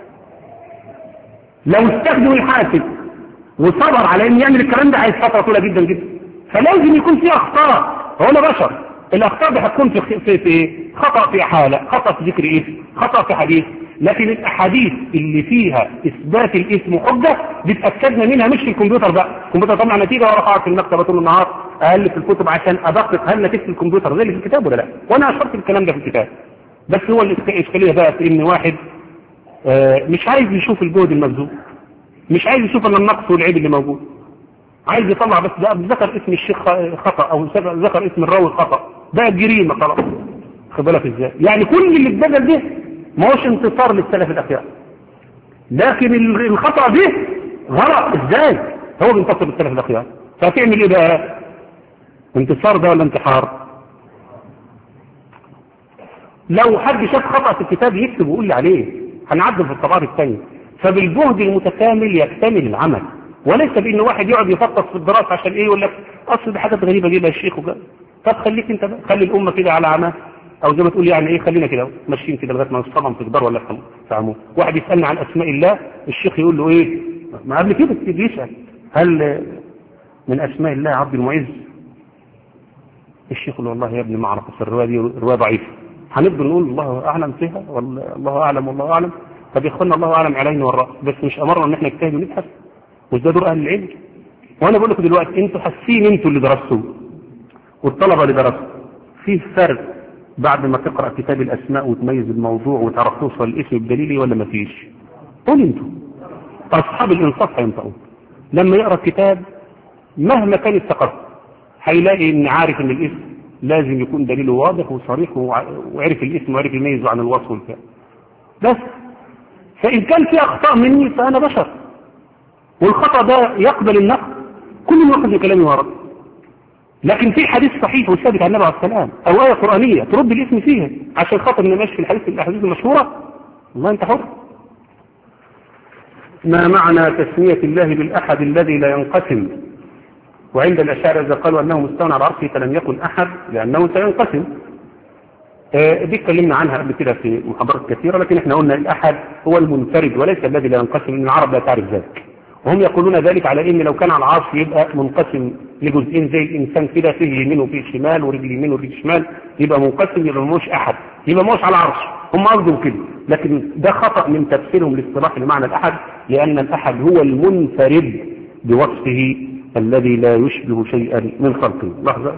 S1: لو استخدم الحاسب وصبر على ان يعمل الكلام ده عايز فتره طويله جدا جدا. فلازم يكون في اخطاء، هو انا بشر، الاخطاء دي هتكون في في في خطا في حاله، خطا في ذكر اسم، خطا في حديث. لكن الاحاديث اللي فيها اثبات الاسم حجه دي اتاكدنا منها مش في الكمبيوتر بقى. الكمبيوتر طلع نتيجه وانا قاعد في المكتبه طول النهار اقلب في الكتب عشان ادقق هل نتيجه الكمبيوتر زي اللي في الكتاب ولا لا. وانا اشرت الكلام ده في الكتاب، بس هو الاشكاليه بقى في ان واحد آه مش عايز يشوف الجهد المبذول، مش عايز يشوف ان النقص والعيب اللي موجود، عايز يطلع بس ده ذكر اسم الشيخ خطا او ذكر اسم الراوي خطا، ده جريمه خلاص. خد بالك ازاي؟ يعني كل اللي اتبدل ده ما هوش انتصار للسلف الاخيار، لكن الخطا ده غلط. ازاي هو بينتصر للسلف الاخيار؟ فهتعمل ايه بقى؟ انتصار ده ولا انتحار؟ لو حد شاف خطا في الكتاب يكتب ويقول لي عليه، هنعدل في الطبعات الثانيه. فبالجهد المتكامل يكتمل العمل، وليس بان واحد يقعد يفطس في الدراسه عشان ايه يقول لك اصل دي حاجات غريبه جدا الشيخ وكده. طب خليك انت بقى، خلي الامه كده على عماه، او زي ما تقول يعني ايه خلينا كده ماشيين كده لغايه ما نصطدم في جدار ولا في عمود. واحد يسالني عن اسماء الله، الشيخ يقول له ايه؟ ما قبل كده بيسال هل من اسماء الله عبد المعز؟ الشيخ يقول له والله يا ابني ما اعرف، الروايه دي روايه ضعيفه. هنفضل نقول الله اعلم فيها ولا الله اعلم والله اعلم؟ طب يا اخوانا الله اعلم علينا والراس، بس مش امرنا ان احنا نجتهد ونبحث؟ مش ده دور اهل العلم؟ وانا بقول لكم دلوقتي انتوا حاسين انتوا اللي درستوا والطلبه اللي درسوا في فرق بعد ما تقرا كتاب الاسماء وتميز الموضوع وتعرف توصل الاسم بدليلي ولا ما فيش؟ قول انتوا اصحاب الانصاف هينطقوا لما يقرا الكتاب مهما كان الثقافه هيلاقي ان عارف ان الاسم لازم يكون دليله واضح وصريح وعرف الاسم وعرف يميزه عن الوصف والفعل بس. فإن كان في أخطاء مني فأنا بشر، والخطأ ده يقبل النقد، كل الوقت من كلامي ورد. لكن في حديث صحيح وثابت عن النبي عليه السلام او آية قرآنية ترد الاسم فيها عشان خاطر نمشي في الحديث الاحاديث المشهورة، والله انت حر. ما معنى تسمية الله بالأحد الذي لا ينقسم؟ وعند الأشاعرة إذا قالوا أنه مستوى على عرشه فلم يكن أحد لأنه سينقسم. آه دي اتكلمنا عنها قبل كده في محاضرات كثيرة، لكن احنا قلنا الأحد هو المنفرد وليس الذي لا ينقسم، لأن العرب لا تعرف ذلك، وهم يقولون ذلك على إن لو كان على العرش يبقى منقسم لجزئين زي الإنسان كده، فيه يمين وفيه شمال ورجل يمين ورجل شمال، يبقى منقسم، يبقى مش أحد، يبقى مش على العرش. هم قصدهم كده، لكن ده خطأ من تفسيرهم لاصطلاح لمعنى الأحد، لأن الأحد هو المنفرد بوصفه الذي لا يشبه شيئا من خلقه. لحظة،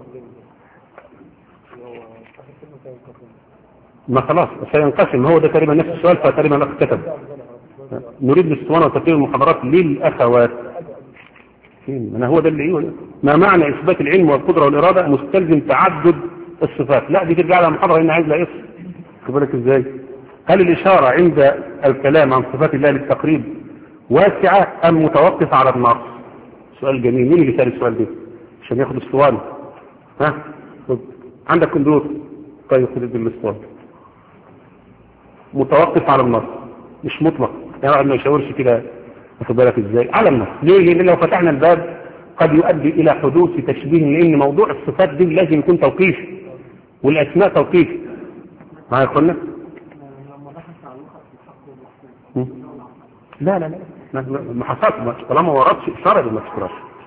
S1: ما خلاص سينقسم، هو ده تقريبا نفس السؤال، فتقريبا الأخ كتب نريد الاسطوانة وتقرير المحاضرات للأخوات. أنا هو ده اللي إيه؟ ما معنى إثبات العلم والقدرة والإرادة مستلزم تعدد الصفات؟ لا دي ترجع لها محاضرة إن عايز لا اسم. خبرك إزاي؟ هل الإشارة عند الكلام عن صفات الله للتقريب واسعة أم متوقفة على النص؟ سؤال جميل. مين اللي سأل السؤال ده عشان ياخد الاسطوانة؟ ها عندك كمبيوتر؟ طيب خد الاسطوانة. متوقف على النص مش مطلق، يعني ما يشاورش كده. واخد بالك ازاي؟ على النص. ليه؟ لان لو فتحنا الباب قد يؤدي الى حدوث تشبيه، لان موضوع الصفات دي لازم يكون توقيفي والاسماء توقيفي. معايا يا اخوانا؟ لا لا لا ما حصلش، طالما ما وردش اشاره ما تذكرهاش.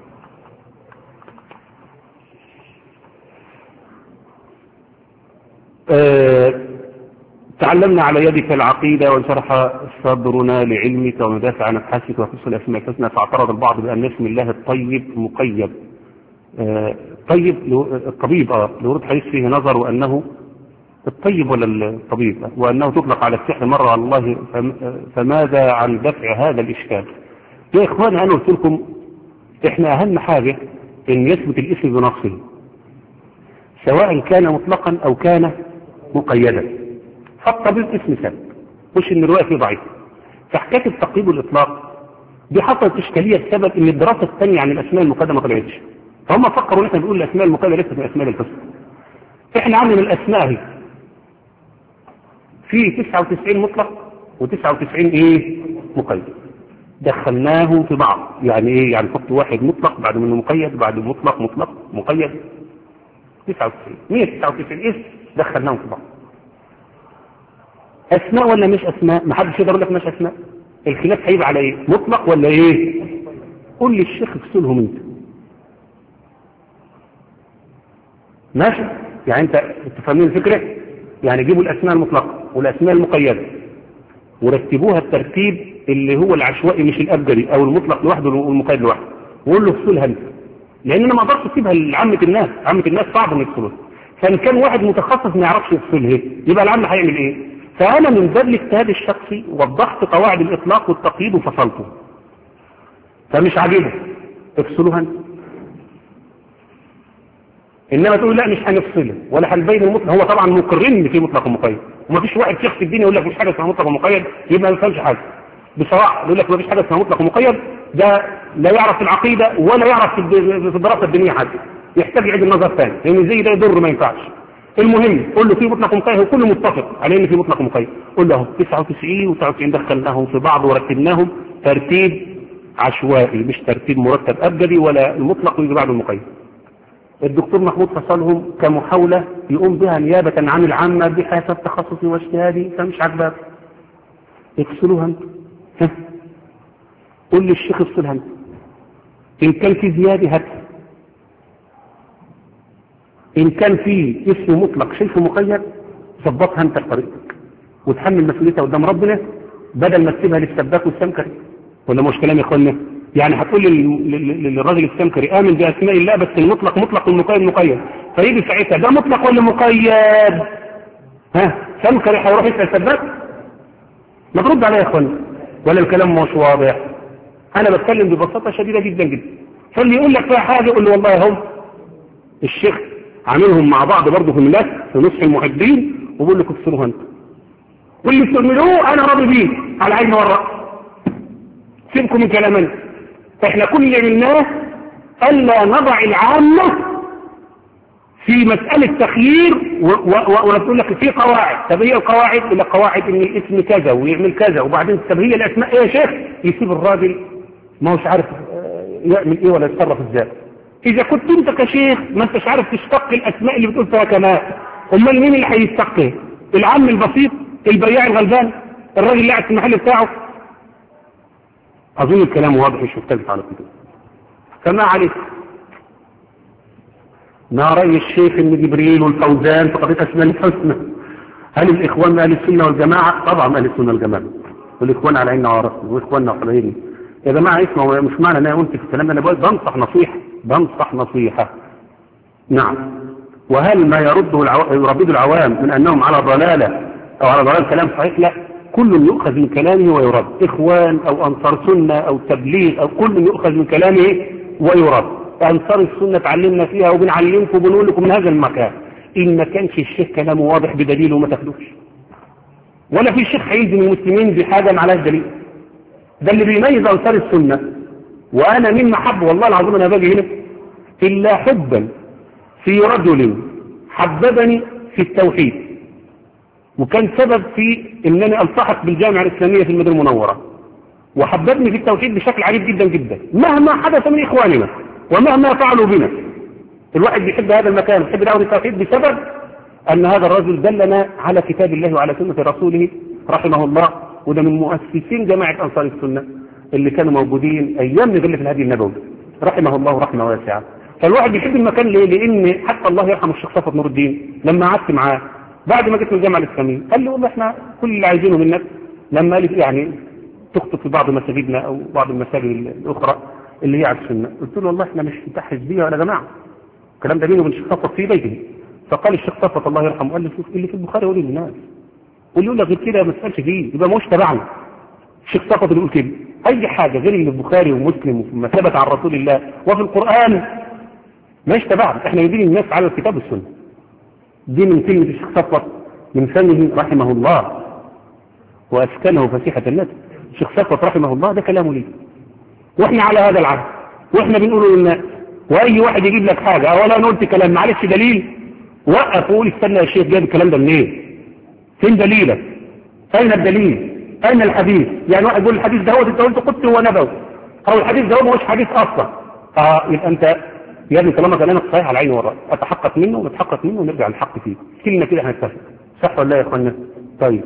S1: أه تعلمنا على يدك العقيدة وانشرح صدرنا لعلمك وندافع عن ابحاثك وقصة الاسماء الحسنى، فاعترض البعض بأن اسم الله الطيب مقيد. آه طيب الطبيب اه لورود حديث فيه نظر وأنه الطيب ولا الطبيب، وأنه تطلق على السحر مرة على الله، فماذا عن دفع هذا الإشكال؟ يا إخواني أنا قلت لكم إحنا أهم حاجة أن يثبت الاسم بنفسه سواء كان مطلقا أو كان مقيدا. فالطبيب اسم ثابت، مش ان الروايه فيه ضعيفه. فحكايه التقييد والاطلاق دي حصلت اشكاليه بسبب ان الدراسه الثانيه عن الاسماء المقيده ما طلعتش، فهم فكروا ان احنا بنقول الاسماء المقيده لسه من الاسماء الحسنى. احنا عندنا الاسماء هي في تسعة وتسعين مطلق وتسعة وتسعين ايه مقيد، دخلناهم في بعض. يعني ايه؟ يعني حط واحد مطلق بعد منه مقيد بعد مطلق مطلق مقيد تسعة وتسعين مية وتسعة وتسعين اسم دخلناهم في بعض. اسماء ولا مش اسماء؟ ما حدش يقدر يقول لك مش اسماء. الخلاف هيبقى على ايه؟ مطلق ولا ايه؟ قول لي الشيخ افصلهم انت. ماشي؟ يعني انت تفهمين الفكره؟ يعني جيبوا الاسماء المطلقه والاسماء المقيده ورتبوها الترتيب اللي هو العشوائي مش الابجدي، او المطلق لوحده والمقيد لوحده، وقول له افصلها انت. لان انا ما اقدرش اسيبها لعامه الناس، عامه الناس صعب ان يفصلوها. فان كان واحد متخصص ما يعرفش يفصلها يبقى العام هيعمل ايه؟ فأنا من باب الاجتهاد الشخصي وضحت قواعد الإطلاق والتقييد وفصلته. فمش عاجبه افصلوها انت. إنما تقول لا مش هنفصله ولا هنبين المطلق. هو طبعا مقرين ان في مطلق ومقيد، وما فيش واحد شيخ في الدين يقول لك مش حاجة اسمها مطلق ومقيد يبقى ما يفهمش حاجة. بصراحة يقول لك ما فيش حاجة اسمها مطلق ومقيد، ده لا يعرف في العقيدة ولا يعرف في الدراسة الدينية حاجة، يحتاج يعيد النظر ثاني، لأن زي ده يضر ما ينفعش. المهم قول له في مطلق ومقيد، هو كله متفق على ان في مطلق ومقيد. قول له تسعة وتسعين وتسعة وتسعين دخلناهم في بعض ورتبناهم ترتيب عشوائي مش ترتيب مرتب ابجدي ولا المطلق ويجي بعده المقيد. الدكتور محمود فصلهم كمحاولة يقوم بها نيابة عن العامة بحسب تخصصي واجتهادي، فمش عاجباك افصلوها انت. قول لي الشيخ افصلها انت. ان كان في زيادة هاتها، إن كان في اسم مطلق شيء مقيد ظبطها أنت بطريقتك وتحمل مسؤوليتها قدام ربنا بدل ما تسيبها للسباك والسمكري. ولا مش كلام يا اخوانا؟ يعني هتقول للراجل السمكري آمن بأسماء الله بس المطلق مطلق والمقيد مقيد، فيجي ساعتها ده مطلق ولا مقيد؟ ها سمكري هيروح يسأل السباك؟ ما ترد عليا يا اخوانا ولا الكلام مش واضح؟ أنا بتكلم ببساطة شديدة جدا جدا. فاللي يقول لك فيها حاجة قول له والله هم الشيخ عاملهم مع بعض برضه في الملاك في نصح المحبين وبقول لكم افصلوها انت، واللي تعملوه انا راضي بيه على عين والراس. سيبكم من كلامنا. احنا كل اللي عملناه الا نضع العامه في مسألة تخيير ولا تقول لك في قواعد. طب هي القواعد إلى قواعد إن الاسم كذا ويعمل كذا، وبعدين طب هي الأسماء إيه يا شيخ؟ يسيب الراجل ما هوش عارف يعمل إيه ولا يتصرف إزاي. إذا كنت أنت كشيخ ما أنتش عارف تشتق الأسماء اللي بتقول فيها كمان، أمال مين اللي هيستقيه؟ العم البسيط، البياع الغلبان، الراجل اللي قاعد في المحل بتاعه. أظن الكلام واضح مش مختلف على كده. فما عليك ما رأي الشيخ ابن جبريل والفوزان في قضية أسماء الحسنى؟ هل الإخوان أهل السنة والجماعة؟ طبعا أهل السنة والجماعة، والإخوان على عيننا وعرفنا، وإخواننا وحبايبنا. يا جماعة اسمعوا، مش معنى أن أنا قلت في الكلام ده أنا بنصح نصيحة، بنصح نصيحة. نعم. وهل ما يرده العو... يردد العوام من أنهم على ضلالة أو على ضلال كلام صحيح؟ لا، كل يؤخذ من كلامه ويرد، إخوان أو أنصار سنة أو تبليغ أو كل يؤخذ من كلامه ويرد. أنصار السنة تعلمنا فيها وبنعلمكم وبنقول لكم من هذا المكان، إن ما كانش الشيخ كلامه واضح بدليل وما تاخدوش، ولا في شيخ هيلزم المسلمين بحاجة ما عليهاش دليل. ده اللي بيميز أنصار السنة. وأنا من محب والله العظيم أنا باجي هنا إلا حبا في رجل حببني في التوحيد، وكان سبب في إنني ألتحق بالجامعة الإسلامية في المدينة المنورة، وحببني في التوحيد بشكل عجيب جدا جدا مهما حدث من إخواننا ومهما فعلوا بنا. الواحد بيحب هذا المكان ويحب دعوة التوحيد بسبب أن هذا الرجل دلنا على كتاب الله وعلى سنة رسوله رحمه الله، وده من مؤسسين جماعة أنصار السنة اللي كانوا موجودين أيام نزل في الهدي النبوي رحمه الله رحمة واسعة. فالواحد بيحب المكان ليه؟ لأن حتى الله يرحم الشيخ صفوت نور الدين لما قعدت معاه بعد ما جيت من الجامعة الإسلامية قال لي والله احنا كل اللي عايزينه منك لما قال لي يعني تخطب في بعض مساجدنا أو بعض المساجد الأخرى اللي هي على السنة. قلت له والله احنا مش بتاع حزبية ولا جماعة، الكلام ده بينه وبين الشيخ صفوت في بيته. فقال الشيخ صفوت الله يرحمه قال لي شوف اللي في البخاري قولي للناس، واللي يقول لك غير كده ما تسالش فيه يبقى مش تبعنا. الشيخ صفوت اللي يقول كده اي حاجه غير اللي في البخاري ومسلم وما ثبت عن رسول الله وفي القران مش تبعنا، احنا ندين الناس على الكتاب والسنه. دي من كلمه الشيخ صفوت من فمه رحمه الله واسكنه فسيحه الناس. الشيخ صفوت رحمه الله ده كلامه ليه، واحنا على هذا العهد واحنا بنقوله للناس. واي واحد يجيب لك حاجه اولا انا قلت كلام معلش دليل، وقف وقول استنى يا شيخ جايب الكلام ده منين؟ فين دليلك؟ اين الدليل؟ اين الحديث؟ يعني واحد يقول الحديث ده هو انت قلت قدس هو نبوي، او الحديث ده هو ما هوش حديث اصلا. اه يبقى انت يا ابني طالما كلامك صحيح على عيني والراس اتحقق منه ونتحقق منه ونرجع للحق فيه. كلنا كده هنتفق، صح ولا لا يا اخوانا؟ طيب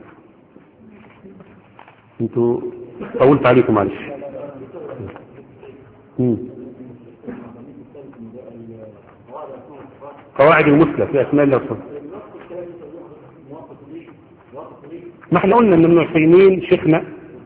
S1: انتوا طولت عليكم معلش. امم قواعد المثلى في اسماء الله والصفات. ما احنا قلنا ان ابن عثيمين شيخنا.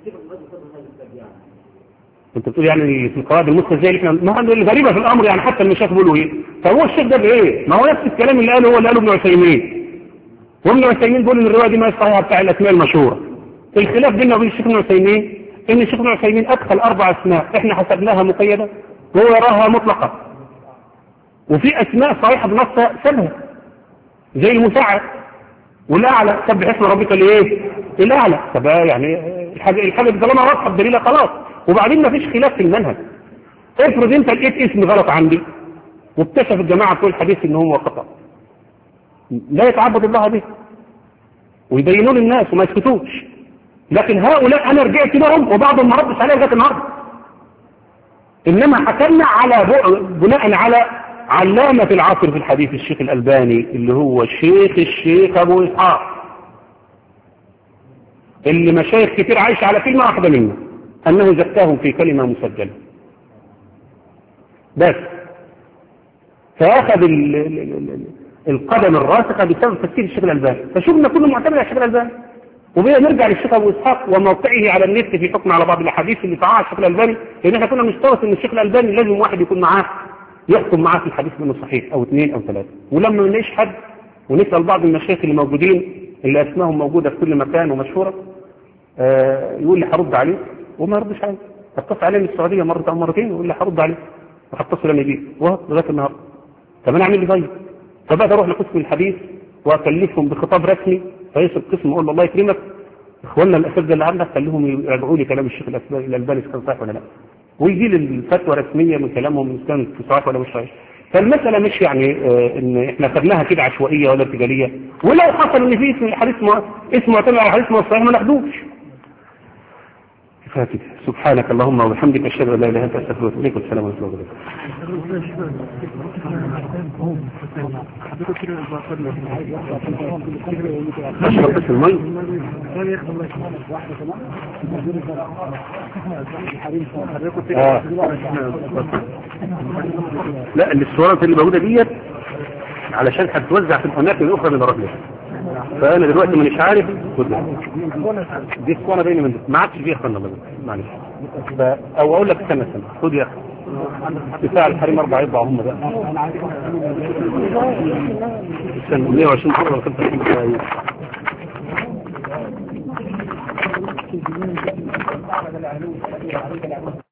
S1: انت بتقول يعني في القواعد المثلى زي اللي احنا ما هو الغريبه في الامر يعني حتى المشايخ بيقولوا ايه؟ فهو الشيخ ده بايه؟ ما هو نفس الكلام اللي قاله هو اللي قاله ابن عثيمين. وابن عثيمين بيقول ان الروايه دي ما هي صحيحه بتاع الاسماء المشهوره. الخلاف بيننا وبين الشيخ ابن عثيمين ان الشيخ ابن عثيمين ادخل اربع اسماء احنا حسبناها مقيده وهو يراها مطلقه. وفي اسماء صحيحه بنصها سابها زي المساعد والاعلى سبح اسم ربك الايه؟ الاعلى. طب يعني الحاجه الحاجه طالما واضحه بدليلها خلاص. وبعدين ما فيش خلاف في المنهج. افرض انت لقيت اسم غلط عندي واكتشف الجماعه بتوع الحديث ان هو خطا، لا يتعبد الله به ويبينوا للناس وما يسكتوش. لكن هؤلاء انا رجعت لهم وبعضهم ما ردش عليها لغايه النهارده. انما حكمنا على بناء على علامة العصر في الحديث الشيخ الألباني اللي هو الشيخ الشيخ أبو إسحاق اللي مشايخ كتير عايش على كلمة واحدة منه أنه زكاهم في كلمة مسجلة بس. فأخذ ال ال ال القدم الراسخة بسبب تفسير الشيخ الألباني. فشوفنا كله معتمد على الشيخ الألباني وبينا نرجع للشيخ أبو إسحاق وموقعه على النت في حكم على بعض الأحاديث اللي صححها الشيخ الألباني، لأن احنا كنا نستوثق أن الشيخ الألباني لازم واحد يكون معاه يحكم معاه في الحديث منه صحيح او اثنين او ثلاثة. ولما نلاقيش حد ونسأل بعض المشايخ اللي موجودين اللي اسمائهم موجودة في كل مكان ومشهورة آه يقول لي هرد عليه وما يردش عليه. اتصل عليه من السعودية مرة او مرتين ويقول لي هرد عليه وهتصل لما يجي لغاية النهارده. طب انا اعمل لي طيب؟ فبقى اروح لقسم الحديث واكلفهم بخطاب رسمي رئيس القسم اقول له الله يكرمك اخواننا الاساتذه اللي عندك خليهم يراجعوا لي كلام الشيخ الالباني كان صحيح ولا لا، ويجي لي الفتوى رسميه من كلامهم ان كان صحيح ولا مش صحيح. فالمسألة مش يعني اه ان احنا خدناها كده عشوائية ولا ارتجالية، ولو حصل ان في اسم حديث اسمه معتمد على حديث صحيح ما ناخدوش. فاتك سبحانك اللهم وبحمدك اشهد ان لا اله الا انت استغفرك واتوب اليك والسلام عليكم ورحمة الله. اشرب بس المي. آه. لا الاسوارات اللي موجودة ديت علشان هتتوزع في الاماكن الاخرى من الرجل، فانا دلوقتي مانيش عارف دي اسوانه بيني من ما عادش فيها خلنا بقى معلش. او اقول لك استنى استنى خد يا اخي بتاع الحريم اربع يطبع هم بقى استنى مية وعشرين مره ولا خمسة وعشرين